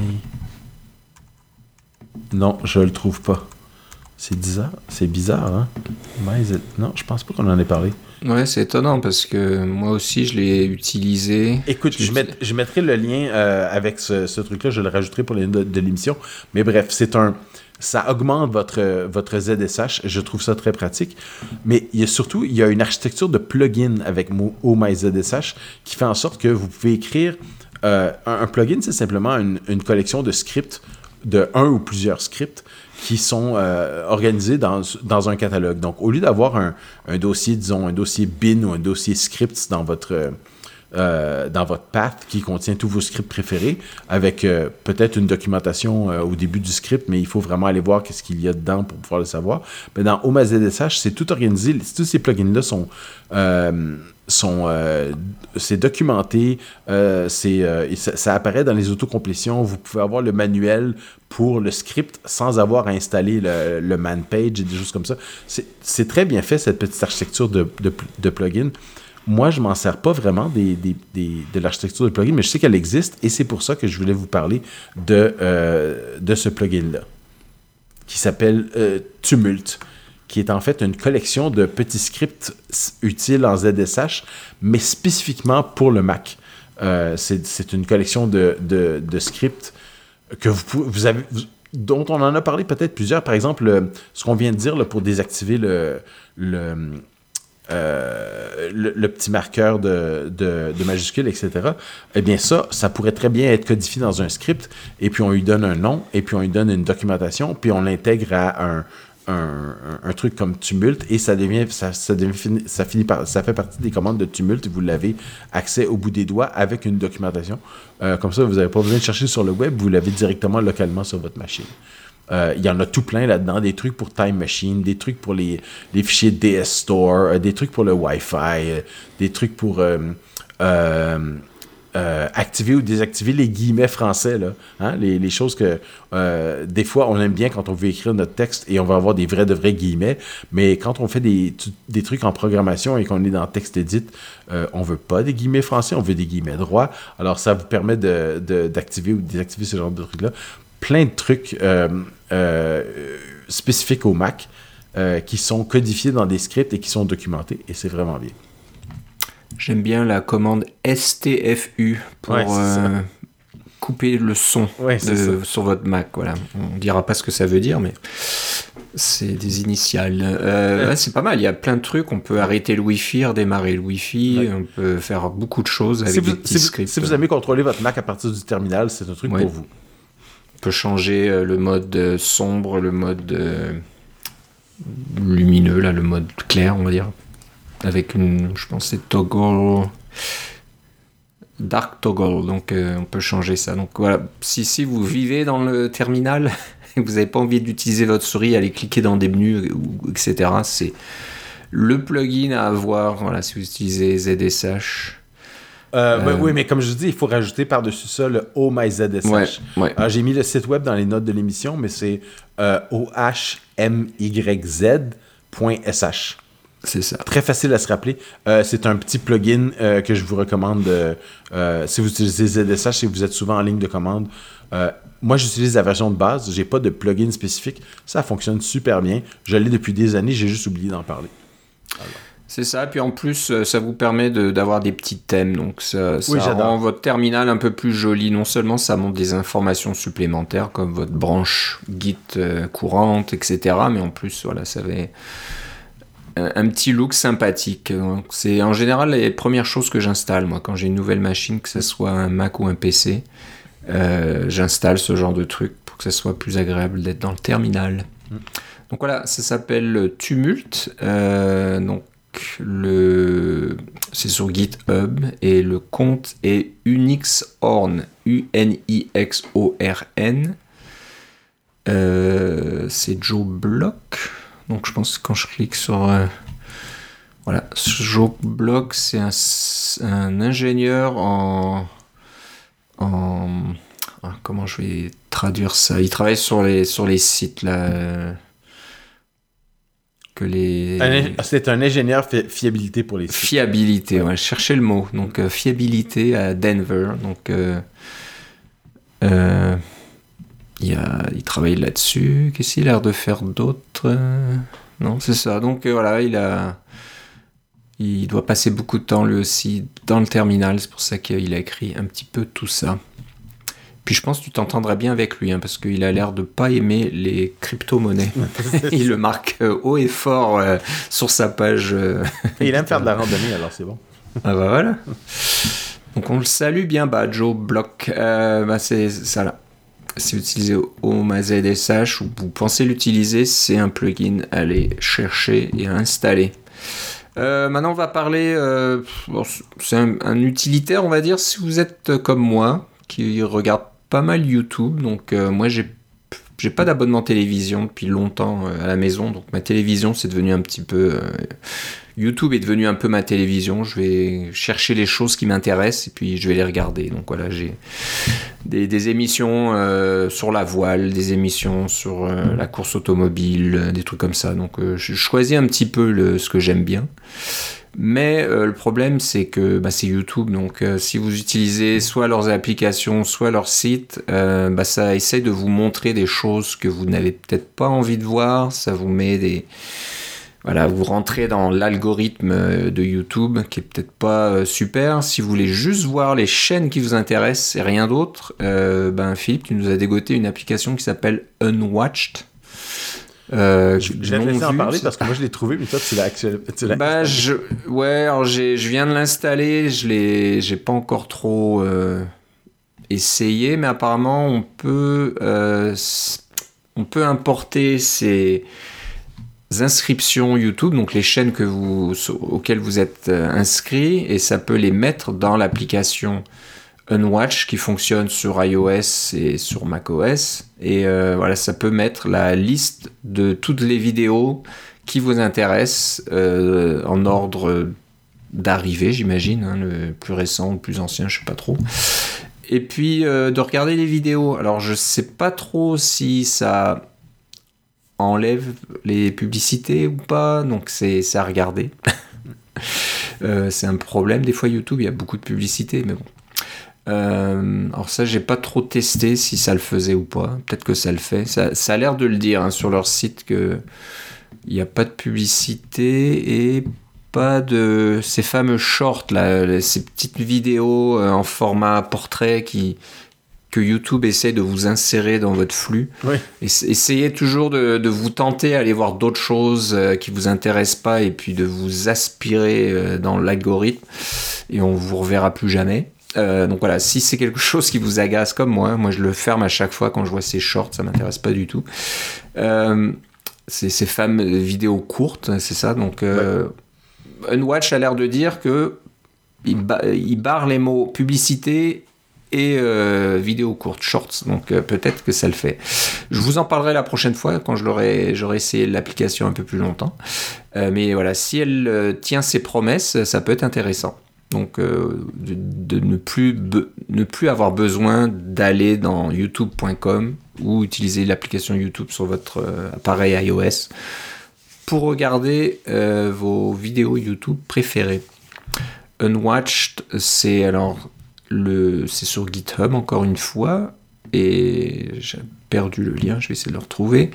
Non, je le trouve pas. C'est bizarre, c'est bizarre, hein? Mais, non, je pense pas qu'on en ait parlé. Ouais, c'est étonnant parce que moi aussi je l'ai utilisé. Écoute, je, met, je mettrai le lien euh, avec ce, ce truc-là, je le rajouterai pour les notes de, de l'émission. Mais bref, c'est un, ça augmente votre, votre Z S H. Je trouve ça très pratique. Mais il y a surtout, il y a une architecture de plugin avec Oh My Z S H qui fait en sorte que vous pouvez écrire euh, un, un plugin, c'est simplement une, une collection de scripts, de un ou plusieurs scripts qui sont euh, organisés dans, dans un catalogue. Donc, au lieu d'avoir un, un dossier, disons, un dossier bin ou un dossier scripts dans votre, euh, dans votre path qui contient tous vos scripts préférés, avec euh, peut-être une documentation euh, au début du script, mais il faut vraiment aller voir qu'est-ce qu'il y a dedans pour pouvoir le savoir. Mais dans Home Z S H, c'est tout organisé. Tous ces plugins-là sont... Euh, sont euh, c'est documenté, euh, c'est, euh, ça, ça apparaît dans les autocomplétions. Vous pouvez avoir le manuel pour le script sans avoir à installer le, le man page et des choses comme ça. C'est, c'est très bien fait, cette petite architecture de, de, de plugin. Moi, je ne m'en sers pas vraiment des, des, des, de l'architecture de plugin, mais je sais qu'elle existe et c'est pour ça que je voulais vous parler de, euh, de ce plugin-là qui s'appelle euh, Tumult, qui est en fait une collection de petits scripts utiles en Z S H, mais spécifiquement pour le Mac. Euh, c'est, c'est une collection de, de, de scripts que vous, pouvez, vous avez, vous, dont on en a parlé peut-être plusieurs. Par exemple, le, ce qu'on vient de dire là, pour désactiver le, le, euh, le, le petit marqueur de, de, de majuscules, et cetera, eh bien ça, ça pourrait très bien être codifié dans un script, et puis on lui donne un nom, et puis on lui donne une documentation, puis on l'intègre à un... Un, un, un truc comme Tumult et ça devient ça, ça, devient, ça finit par ça fait partie des commandes de Tumult et vous l'avez accès au bout des doigts avec une documentation. Euh, comme ça, vous n'avez pas besoin de chercher sur le web, vous l'avez directement localement sur votre machine. Euh, il y en a tout plein là-dedans, des trucs pour Time Machine, des trucs pour les, les fichiers D S Store, euh, des trucs pour le Wi-Fi, euh, des trucs pour euh, euh, Euh, activer ou désactiver les guillemets français, là, hein? les, les choses que euh, des fois on aime bien quand on veut écrire notre texte et on va avoir des vrais de vrais guillemets, mais quand on fait des, des trucs en programmation et qu'on est dans TextEdit, euh, on veut pas des guillemets français, on veut des guillemets droits. Alors ça vous permet de, de, d'activer ou de désactiver ce genre de trucs-là. Plein de trucs euh, euh, spécifiques au Mac euh, qui sont codifiés dans des scripts et qui sont documentés, et c'est vraiment bien. J'aime bien la commande S T F U pour ouais, euh, couper le son ouais, de, sur votre Mac. Voilà. On ne dira pas ce que ça veut dire, mais c'est des initiales. Euh, ouais. Ouais, c'est pas mal, il y a plein de trucs. On peut arrêter le Wi-Fi, redémarrer le Wi-Fi. Ouais. On peut faire beaucoup de choses avec si des vous, petits si scripts. Si vous aimez contrôler votre Mac à partir du terminal, c'est un truc ouais. pour vous. On peut changer le mode sombre, le mode euh, lumineux, là, le mode clair, on va dire. Avec une, je pense c'est toggle, dark toggle, donc euh, on peut changer ça. Donc voilà, si, si vous vivez dans le terminal et que vous n'avez pas envie d'utiliser votre souris, aller cliquer dans des menus, ou, et cetera, c'est le plugin à avoir, voilà, si vous utilisez Z S H. Euh, euh, ben, oui, mais comme je dis, il faut rajouter par-dessus ça le Oh My Z S H. Ouais, ouais. Alors, j'ai mis le site web dans les notes de l'émission, mais c'est euh, O H M Y Z point S H. C'est ça. Très facile à se rappeler. Euh, c'est un petit plugin euh, que je vous recommande euh, euh, si vous utilisez Z S H et que vous êtes souvent en ligne de commande. Euh, moi, j'utilise la version de base. Je n'ai pas de plugin spécifique. Ça fonctionne super bien. Je l'ai depuis des années. J'ai juste oublié d'en parler. Alors. C'est ça. Puis en plus, ça vous permet de, d'avoir des petits thèmes. Donc ça, ça oui, rend votre terminal un peu plus joli. Non seulement ça montre des informations supplémentaires comme votre branche Git euh, courante, et cetera. Mais en plus, voilà, ça va... un petit look sympathique. Donc, c'est en général les premières choses que j'installe, moi, quand j'ai une nouvelle machine, que ce soit un Mac ou un P C, euh, j'installe ce genre de truc pour que ça soit plus agréable d'être dans le terminal. Mm. Donc voilà, ça s'appelle Tumult. Euh, donc le... c'est sur GitHub et le compte est Unixorn, U N I X O R N. Euh, c'est Joe Block. Donc je pense que quand je clique sur... Euh, voilà, Joe Block, c'est un, un ingénieur en... en ah, comment je vais traduire ça ? Il travaille sur les, sur les sites, là... Euh, que les... Un, c'est un ingénieur fi- fiabilité pour les sites. Fiabilité, ouais, ouais, je cherchais le mot. Donc euh, fiabilité à Denver. Donc... Euh, euh, Il, a, il travaille là-dessus. Qu'est-ce qu'il a l'air de faire d'autre ? Non, c'est ça. Donc euh, voilà, il a, il doit passer beaucoup de temps lui aussi dans le terminal. C'est pour ça qu'il a écrit un petit peu tout ça. Puis je pense que tu t'entendrais bien avec lui, hein, parce qu'il a l'air de pas aimer les crypto-monnaies. Il le marque euh, haut et fort euh, sur sa page. Euh, et il aime faire de la randonnée, alors c'est bon. Ah bah voilà. Donc on le salue bien bas, Joe Block. Euh, bah c'est ça là. Si vous utilisez Home Z S H ou vous pensez l'utiliser, c'est un plugin à aller chercher et à installer. Euh, maintenant, on va parler. Euh, bon, c'est un, un utilitaire, on va dire, si vous êtes comme moi, qui regarde pas mal YouTube. Donc, euh, moi, j'ai, j'ai pas d'abonnement télévision depuis longtemps euh, à la maison. Donc, ma télévision, c'est devenu un petit peu. Euh, YouTube est devenu un peu ma télévision. Je vais chercher les choses qui m'intéressent et puis je vais les regarder. Donc, voilà, j'ai des, des émissions euh, sur la voile, des émissions sur euh, la course automobile, euh, des trucs comme ça. Donc, euh, je choisis un petit peu le, ce que j'aime bien. Mais euh, le problème, c'est que bah, c'est YouTube. Donc, euh, si vous utilisez soit leurs applications, soit leur site, euh, bah, ça essaie de vous montrer des choses que vous n'avez peut-être pas envie de voir. Ça vous met des... Voilà, vous rentrez dans l'algorithme de YouTube qui est peut-être pas super. Si vous voulez juste voir les chaînes qui vous intéressent et rien d'autre, euh, ben Philippe, tu nous as dégoté une application qui s'appelle Unwatched. Euh, je vais te laisser en parler parce que moi je l'ai trouvé, mais toi tu l'as, tu l'as bah, je, ouais, alors j'ai, je viens de l'installer, je l'ai, j'ai pas encore trop euh, essayé, mais apparemment on peut, euh, on peut importer ces inscriptions YouTube, donc les chaînes que vous, auxquelles vous êtes inscrit, et ça peut les mettre dans l'application Unwatch qui fonctionne sur iOS et sur macOS. Et euh, voilà, ça peut mettre la liste de toutes les vidéos qui vous intéressent euh, en ordre d'arrivée, j'imagine, hein, le plus récent ou le plus ancien, je sais pas trop. Et puis euh, de regarder les vidéos. Alors je sais pas trop si ça enlève les publicités ou pas, donc c'est, c'est à regarder. euh, c'est un problème. Des fois, YouTube, il y a beaucoup de publicités, mais bon. Euh, alors ça, j'ai pas trop testé si ça le faisait ou pas. Peut-être que ça le fait. Ça, ça a l'air de le dire hein, sur leur site que il n'y a pas de publicité et pas de ces fameux shorts là, ces petites vidéos en format portrait qui que YouTube essaie de vous insérer dans votre flux. Oui. Essayez toujours de, de vous tenter à aller voir d'autres choses euh, qui vous intéressent pas et puis de vous aspirer euh, dans l'algorithme et on vous reverra plus jamais. Euh, donc voilà, si c'est quelque chose qui vous agace comme moi, moi je le ferme à chaque fois quand je vois ces shorts, ça m'intéresse pas du tout. Euh, c'est ces fameuses vidéos courtes, c'est ça. Donc euh, ouais. Unwatch a l'air de dire que il, ba- il barre les mots publicité et euh, vidéos courtes, shorts, donc euh, peut-être que ça le fait. Je vous en parlerai la prochaine fois quand je l'aurai, j'aurai essayé l'application un peu plus longtemps. Euh, mais voilà, si elle euh, tient ses promesses, ça peut être intéressant. Donc euh, de, de ne, plus be- ne plus avoir besoin d'aller dans youtube point com ou utiliser l'application YouTube sur votre euh, appareil iOS pour regarder euh, vos vidéos YouTube préférées. Unwatched, c'est alors... Le, c'est sur GitHub encore une fois et j'ai perdu le lien, je vais essayer de le retrouver.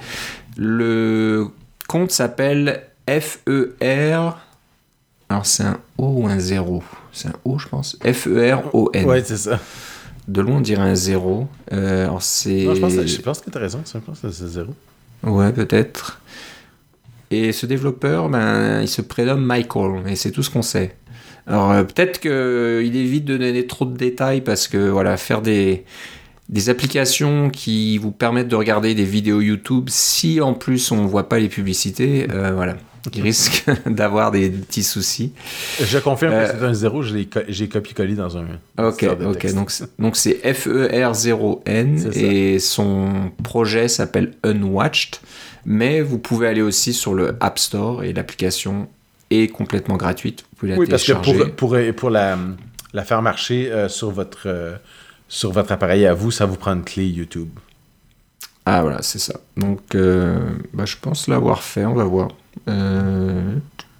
Le compte s'appelle F E R, alors c'est un O ou un zéro, c'est un O je pense, F E R O N. Ouais, c'est ça. De loin on dirait un zéro. Euh, alors c'est... Non, je pense, je pense que tu as raison, je pense que c'est zéro. Ouais, peut-être. Et ce développeur, ben, il se prénomme Michael et c'est tout ce qu'on sait. Alors euh, peut-être qu'il évite de donner trop de détails parce que voilà, faire des, des applications qui vous permettent de regarder des vidéos YouTube, si en plus on ne voit pas les publicités, euh, voilà, il risque d'avoir des petits soucis. Je confirme euh, que c'est un zéro, je l'ai co- j'ai copié-collé dans un... Ok, ok, donc c'est, donc c'est F E R zéro N et son projet s'appelle Unwatched, mais vous pouvez aller aussi sur le App Store et l'application est complètement gratuite. Vous pouvez la oui, parce que télécharger. pour, pour, pour la, la faire marcher euh, sur, votre, euh, sur votre appareil à vous, ça vous prend une clé YouTube. Ah voilà, c'est ça. Donc, euh, bah, je pense l'avoir fait, on va voir. Euh...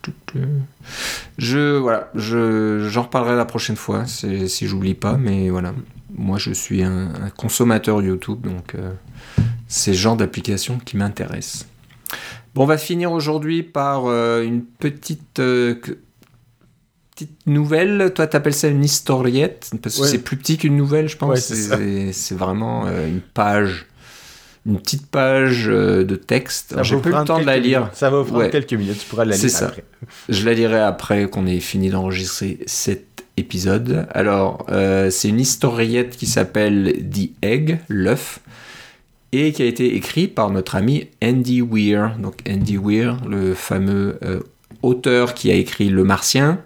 Je, voilà, je, j'en reparlerai la prochaine fois, si, si j'oublie pas, mais voilà. Moi, je suis un, un consommateur YouTube, donc euh, c'est le genre d'application qui m'intéresse. Bon, on va finir aujourd'hui par euh, une petite, euh, petite nouvelle. Toi, tu appelles ça une historiette, parce que ouais. c'est plus petit qu'une nouvelle, je pense. Ouais, c'est, c'est, c'est vraiment euh, une page, une petite page euh, de texte. Alors, j'ai pas eu le temps de la lire. Minutes. Ça va vous prendre ouais. quelques minutes, tu pourras la lire c'est après. Ça. Je la lirai après qu'on ait fini d'enregistrer cet épisode. Alors, euh, c'est une historiette qui s'appelle The Egg, l'œuf, et qui a été écrit par notre ami Andy Weir. Donc Andy Weir, le fameux euh, auteur qui a écrit Le Martien,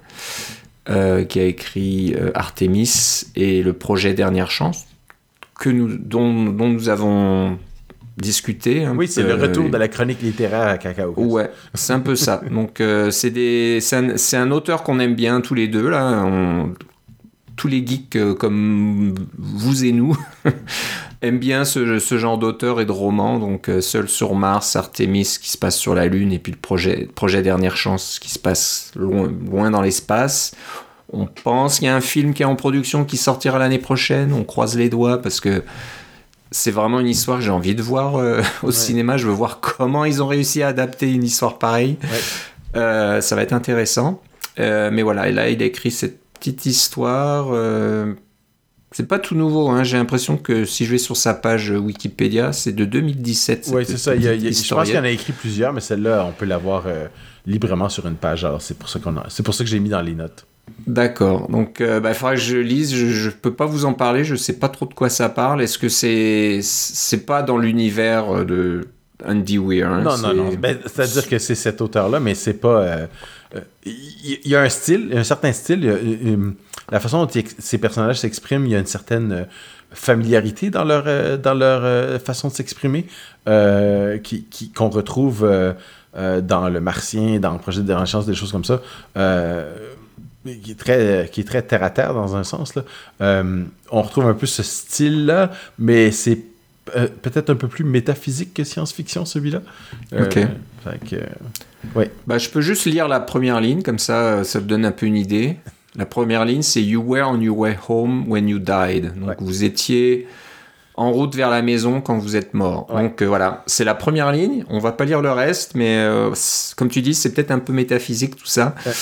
euh, qui a écrit euh, Artemis et le projet Dernière Chance, que nous, dont, dont nous avons discuté. Oui, c'est euh, le retour de la chronique littéraire à Cacao. Ouais, c'est un peu ça. Donc, euh, c'est, des, c'est, un, c'est un auteur qu'on aime bien tous les deux, là. On, tous les geeks euh, comme vous et nous aiment bien ce, ce genre d'auteur et de roman. Donc, euh, Seul sur Mars, Artemis qui se passe sur la Lune, et puis le projet, projet Dernière Chance qui se passe loin, loin dans l'espace. On pense qu'il y a un film qui est en production qui sortira l'année prochaine. On croise les doigts parce que c'est vraiment une histoire que j'ai envie de voir euh, au ouais. cinéma. Je veux voir comment ils ont réussi à adapter une histoire pareille. Ouais. Euh, ça va être intéressant. Euh, mais voilà, et là, il a écrit cette petite histoire. Euh, c'est pas tout nouveau. Hein. J'ai l'impression que si je vais sur sa page Wikipédia, c'est de deux mille dix-sept. Oui, c'est ça. Il y a, il y a, je pense qu'il en a écrit plusieurs, mais celle-là, on peut l'avoir euh, librement sur une page. Alors, c'est pour ça qu'on a... c'est pour ça que j'ai mis dans les notes. D'accord, donc euh, bah, il faudra que je lise, je ne peux pas vous en parler, je ne sais pas trop de quoi ça parle. Est-ce que c'est c'est pas dans l'univers de Andy Weir hein, Non, c'est... non, non, ben, c'est-à-dire que c'est cet auteur-là, mais c'est pas... Il euh, euh, y, y a un style, un certain style, y a, y, la façon dont ces personnages s'expriment, il y a une certaine familiarité dans leur, euh, dans leur euh, façon de s'exprimer, euh, qui, qui, qu'on retrouve euh, euh, dans Le Martien, dans le projet de Dernière Chance, des choses comme ça. Euh, qui est très qui est très terre à terre dans un sens là. Euh, on retrouve un peu ce style là, mais c'est euh, peut-être un peu plus métaphysique que science-fiction celui-là. Euh, ok. Fait que, euh, ouais. Bah je peux juste lire la première ligne comme ça, ça te donne un peu une idée. La première ligne c'est You were on your way home when you died. Donc ouais. Vous étiez en route vers la maison quand vous êtes mort. Ouais. Donc euh, voilà, c'est la première ligne. On va pas lire le reste, mais euh, comme tu dis, c'est peut-être un peu métaphysique tout ça. Ouais.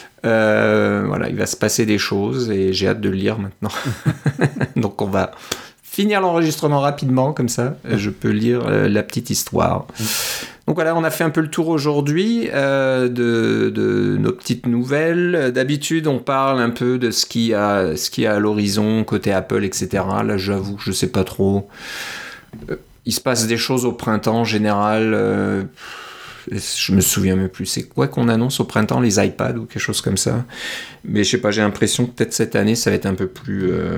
Euh, voilà, il va se passer des choses et j'ai hâte de le lire maintenant. Donc on va finir l'enregistrement rapidement, comme ça je peux lire euh, la petite histoire. Donc voilà, on a fait un peu le tour aujourd'hui euh, de, de nos petites nouvelles. D'habitude, on parle un peu de ce qu'il y a, ce qu'il y a à l'horizon, côté Apple, et cetera. Là, j'avoue que je sais pas trop. Euh, il se passe des choses au printemps en général. Euh, je me souviens même plus c'est quoi qu'on annonce au printemps, les iPads ou quelque chose comme ça, mais je sais pas, j'ai l'impression que peut-être cette année ça va être un peu plus euh,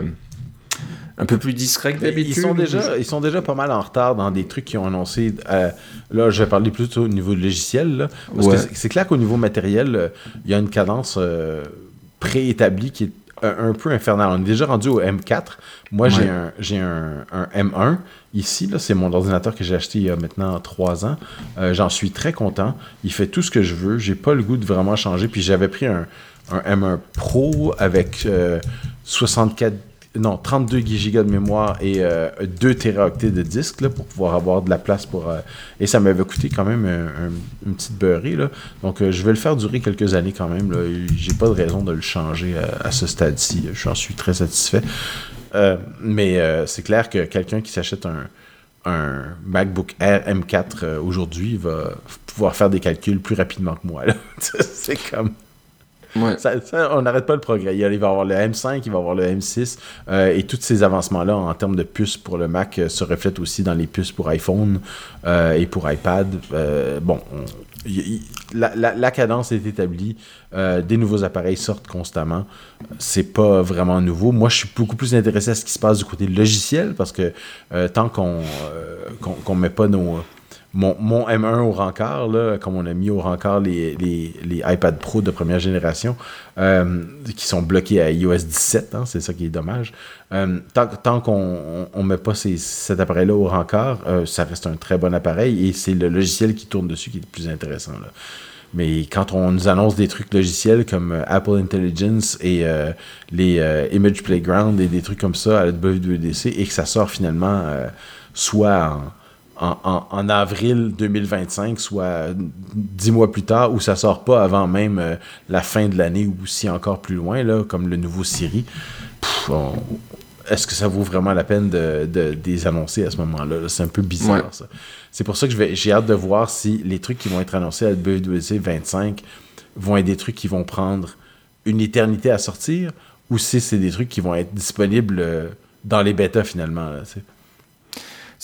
un peu plus discret que d'habitude. Ils sont déjà ils sont déjà pas mal en retard dans des trucs qu'ils ont annoncés. Euh, là je vais parler plutôt au niveau logiciel là, parce ouais. que c'est, c'est clair qu'au niveau matériel euh, il y a une cadence euh, préétablie qui est un, un peu infernale. On est déjà rendu au M quatre. Moi, ouais. j'ai, un, j'ai un, un M un ici. Là, c'est mon ordinateur que j'ai acheté il y a maintenant trois ans. Euh, j'en suis très content. Il fait tout ce que je veux. J'ai pas le goût de vraiment changer. Puis j'avais pris un, un M un Pro avec euh, soixante-quatre, non, trente-deux gigas de mémoire et euh, deux téraoctets de disque là, pour pouvoir avoir de la place pour... Euh, et ça m'avait coûté quand même un, un, une petite beurrée. Là. Donc, euh, je vais le faire durer quelques années quand même. Là. J'ai pas de raison de le changer à, à ce stade-ci. J'en suis très satisfait. Euh, mais euh, c'est clair que quelqu'un qui s'achète un, un MacBook Air M quatre euh, aujourd'hui va pouvoir faire des calculs plus rapidement que moi. Là. C'est comme... Ouais. Ça, ça, on n'arrête pas le progrès. Il va y avoir le M cinq, il va y avoir le M six, euh, et tous ces avancements-là en termes de puces pour le Mac euh, se reflètent aussi dans les puces pour iPhone euh, et pour iPad. Euh, bon, on, y, y, la, la, la cadence est établie. Euh, des nouveaux appareils sortent constamment. C'est pas vraiment nouveau. Moi, je suis beaucoup plus intéressé à ce qui se passe du côté logiciel parce que euh, tant qu'on euh, qu'on, qu'on met pas nos... Mon, mon M un au rencard, là, comme on a mis au rencard les, les, les iPad Pro de première génération, euh, qui sont bloqués à i O S dix-sept, hein, c'est ça qui est dommage. Euh, tant, tant qu'on ne met pas ces, cet appareil-là au rencard, euh, ça reste un très bon appareil et c'est le logiciel qui tourne dessus qui est le plus intéressant. Là. Mais quand on nous annonce des trucs logiciels comme euh, Apple Intelligence et euh, les euh, Image Playground et des trucs comme ça à la W W D C et que ça sort finalement euh, soit en... En, en, en avril deux mille vingt-cinq, soit dix mois plus tard, ou ça sort pas avant même euh, la fin de l'année, ou si encore plus loin, là, comme le nouveau Siri. Pff, on, est-ce que ça vaut vraiment la peine de, de, de les annoncer à ce moment-là? Là? C'est un peu bizarre, ouais. ça. C'est pour ça que je vais, j'ai hâte de voir si les trucs qui vont être annoncés à la W W D C vingt-cinq vont être des trucs qui vont prendre une éternité à sortir, ou si c'est des trucs qui vont être disponibles euh, dans les bêtas, finalement, là, tu sais.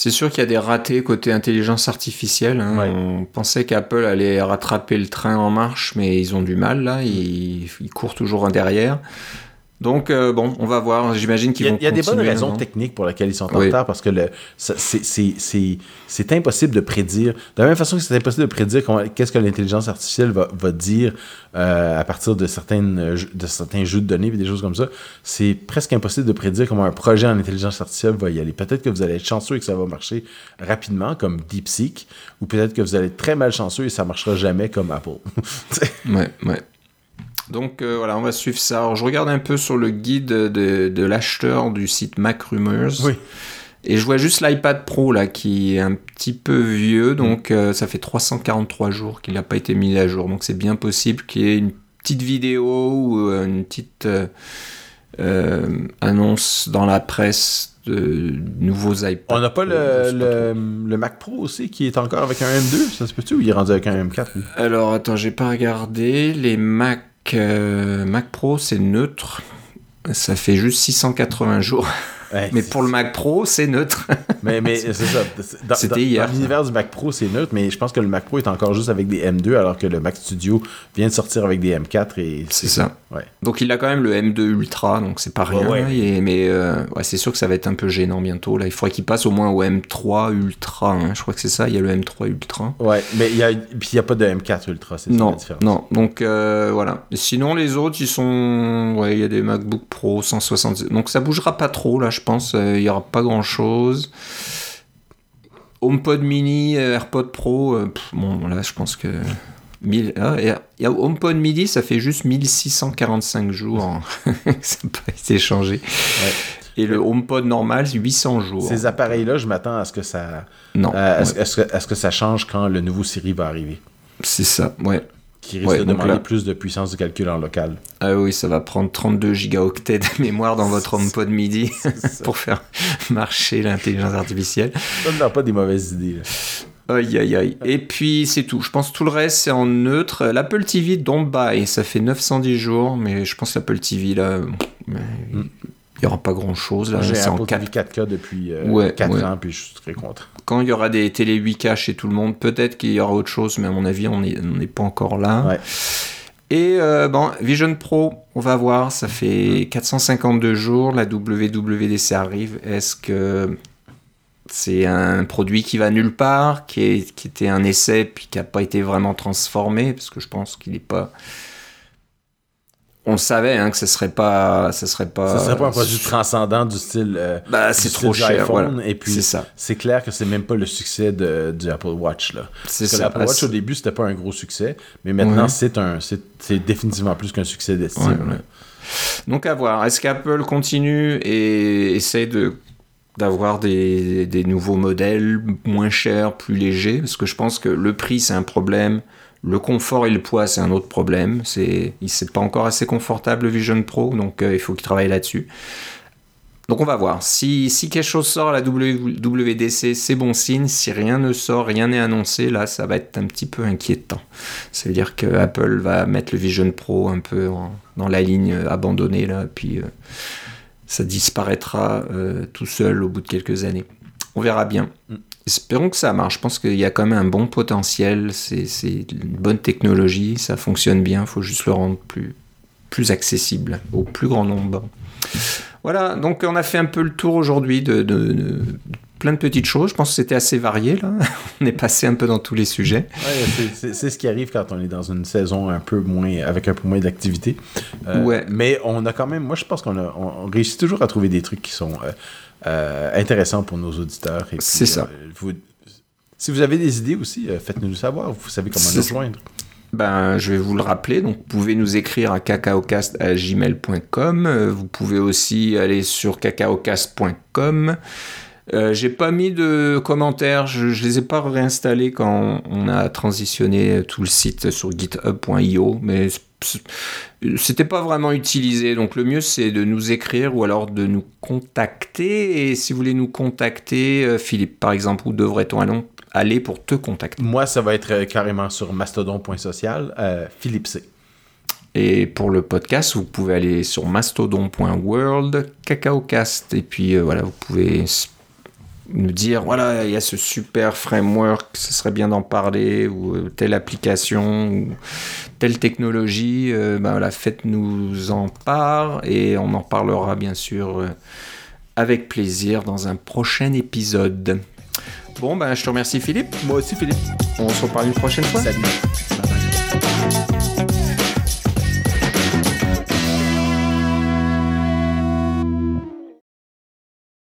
C'est sûr qu'il y a des ratés côté intelligence artificielle. Hein. Ouais. On pensait qu'Apple allait rattraper le train en marche, mais ils ont du mal, là. Ils, ils courent toujours derrière. Donc, euh, bon, on va voir. J'imagine qu'ils il y a, vont Il y a des bonnes continuer, raisons non? techniques pour lesquelles ils sont en Oui. retard, parce que le, ça, c'est, c'est, c'est, c'est impossible de prédire. De la même façon que c'est impossible de prédire comment, qu'est-ce que l'intelligence artificielle va, va dire euh, à partir de, certaines, de certains jeux de données et des choses comme ça, c'est presque impossible de prédire comment un projet en intelligence artificielle va y aller. Peut-être que vous allez être chanceux et que ça va marcher rapidement, comme DeepSeek, ou peut-être que vous allez être très malchanceux et ça ne marchera jamais, comme Apple. Ouais, ouais. Donc euh, voilà, on va suivre ça. Alors, je regarde un peu sur le guide de, de l'acheteur du site MacRumors. Oui. Et je vois juste l'iPad Pro là qui est un petit peu vieux, donc euh, ça fait trois cent quarante-trois jours qu'il n'a pas été mis à jour. Donc c'est bien possible qu'il y ait une petite vidéo ou euh, une petite euh, euh, annonce dans la presse de nouveaux iPads. On n'a pas le, Euh, le, le Mac Pro aussi qui est encore avec un M deux, ça se peut-tu, ou il est rendu avec un M quatre? Lui? Alors attends, j'ai pas regardé. Les Mac, euh, Mac Pro c'est neutre. Ça fait juste six cent quatre-vingts jours. Ouais, mais c'est... pour le Mac Pro, c'est neutre. mais, mais c'est ça. Dans, C'était dans, hier. Dans l'univers du Mac Pro, c'est neutre, mais je pense que le Mac Pro est encore juste avec des M deux, alors que le Mac Studio vient de sortir avec des M quatre. Et c'est, c'est ça. Ouais. Donc il a quand même le M deux Ultra, donc c'est pas rien. Ouais, ouais. Et, mais euh, ouais, c'est sûr que ça va être un peu gênant bientôt. Là, il faudrait qu'il passe au moins au M trois Ultra. Hein. Je crois que c'est ça, il y a le M trois Ultra. Ouais, mais il y a, puis il n'y a pas de M quatre Ultra, c'est non, ça la différence. Non, donc euh, voilà. Et sinon, les autres, ils sont... Ouais, il y a des MacBook Pro cent soixante. Donc ça bougera pas trop, là, je pense. Il y aura pas grand chose. HomePod mini, AirPod Pro, euh, pff, bon là je pense que mille, ah, et, et HomePod mini ça fait juste mille six cent quarante-cinq jours ça n'a pas été changé. Ouais. Et le HomePod normal c'est huit cents jours. Ces appareils-là, je m'attends à ce que ça, non, euh, à, ouais. ce, à, ce, à ce que ça change quand le nouveau Siri va arriver. C'est ça, ouais. Qui risque ouais, de demander là, plus de puissance de calcul en local. Ah oui, ça va prendre trente-deux gigaoctets de mémoire dans votre HomePod midi pour faire marcher l'intelligence artificielle. Ça ne donne pas des mauvaises idées. Là. Aïe, aïe, aïe. Et puis, c'est tout. Je pense que tout le reste, c'est en neutre. L'Apple T V, don't buy. Ça fait neuf cent dix jours, mais je pense que l'Apple T V, là, il mm. n'y aura pas grand-chose. Là. J'ai c'est un en quatre... quatre K depuis euh, ouais, quatre ouais. ans, puis je suis très content. Quand il y aura des télé huit K chez tout le monde, peut-être qu'il y aura autre chose, mais à mon avis, on n'est pas encore là. Ouais. Et euh, bon, Vision Pro, on va voir, ça fait quatre cent cinquante-deux jours, la W W D C arrive. Est-ce que c'est un produit qui va nulle part, qui, est, qui était un essai, puis qui n'a pas été vraiment transformé, parce que je pense qu'il n'est pas... On le savait hein, que ce serait pas, ça serait pas. Ça serait pas un produit transcendant du style. Euh, bah c'est trop cher. iPhone, voilà. Et puis c'est ça. C'est clair que c'est même pas le succès de, du Apple Watch là. C'est Parce ça. que l'Apple Watch c'est... au début c'était pas un gros succès, mais maintenant ouais. c'est un, c'est, c'est définitivement plus qu'un succès d'estime. Ouais, ouais. Donc à voir. Est-ce qu'Apple continue et essaie de d'avoir des, des nouveaux modèles moins chers, plus légers, parce que je pense que le prix c'est un problème. Le confort et le poids, c'est un autre problème. C'est, c'est pas encore assez confortable, le Vision Pro, donc euh, il faut qu'il travaille là-dessus. Donc on va voir. Si, si quelque chose sort à la W W D C, c'est bon signe. Si rien ne sort, rien n'est annoncé, là, ça va être un petit peu inquiétant. Ça veut dire que Apple va mettre le Vision Pro un peu en, dans la ligne abandonnée, là, puis euh, ça disparaîtra euh, tout seul au bout de quelques années. On verra bien. Mm. Espérons que ça marche. Je pense qu'il y a quand même un bon potentiel. C'est, c'est une bonne technologie. Ça fonctionne bien. Il faut juste le rendre plus, plus accessible au plus grand nombre. Voilà. Donc, on a fait un peu le tour aujourd'hui de, de, de, de plein de petites choses. Je pense que c'était assez varié, là. On est passé un peu dans tous les sujets. Ouais, c'est, c'est, c'est ce qui arrive quand on est dans une saison un peu moins, avec un peu moins d'activité. Euh, ouais. Mais on a quand même... Moi, je pense qu'on a, on, on réussit toujours à trouver des trucs qui sont... Euh, Euh, intéressant pour nos auditeurs. Et puis, c'est ça. Euh, vous, si vous avez des idées aussi, euh, faites-nous le savoir. Vous savez comment c'est nous rejoindre. Ben, je vais vous le rappeler. Donc, vous pouvez nous écrire à cacaocast arobase gmail point com. Vous pouvez aussi aller sur cacaocast point com. Euh, j'ai pas mis de commentaires. Je, je les ai pas réinstallés quand on a transitionné tout le site sur github point io, mais c'était pas vraiment utilisé. Donc le mieux c'est de nous écrire ou alors de nous contacter. Et si vous voulez nous contacter, euh, Philippe par exemple, où devrait-on aller pour te contacter? Moi ça va être carrément sur mastodon point social, euh, Philippe C. Et pour le podcast, vous pouvez aller sur mastodon point world, cacaocast. Et puis euh, voilà, vous pouvez nous dire, voilà, il y a ce super framework, ce serait bien d'en parler, ou euh, telle application, ou telle technologie, euh, ben voilà, faites-nous en part, et on en parlera bien sûr euh, avec plaisir dans un prochain épisode. Bon, ben je te remercie Philippe. Moi aussi Philippe. On se reparle une prochaine fois. Salut.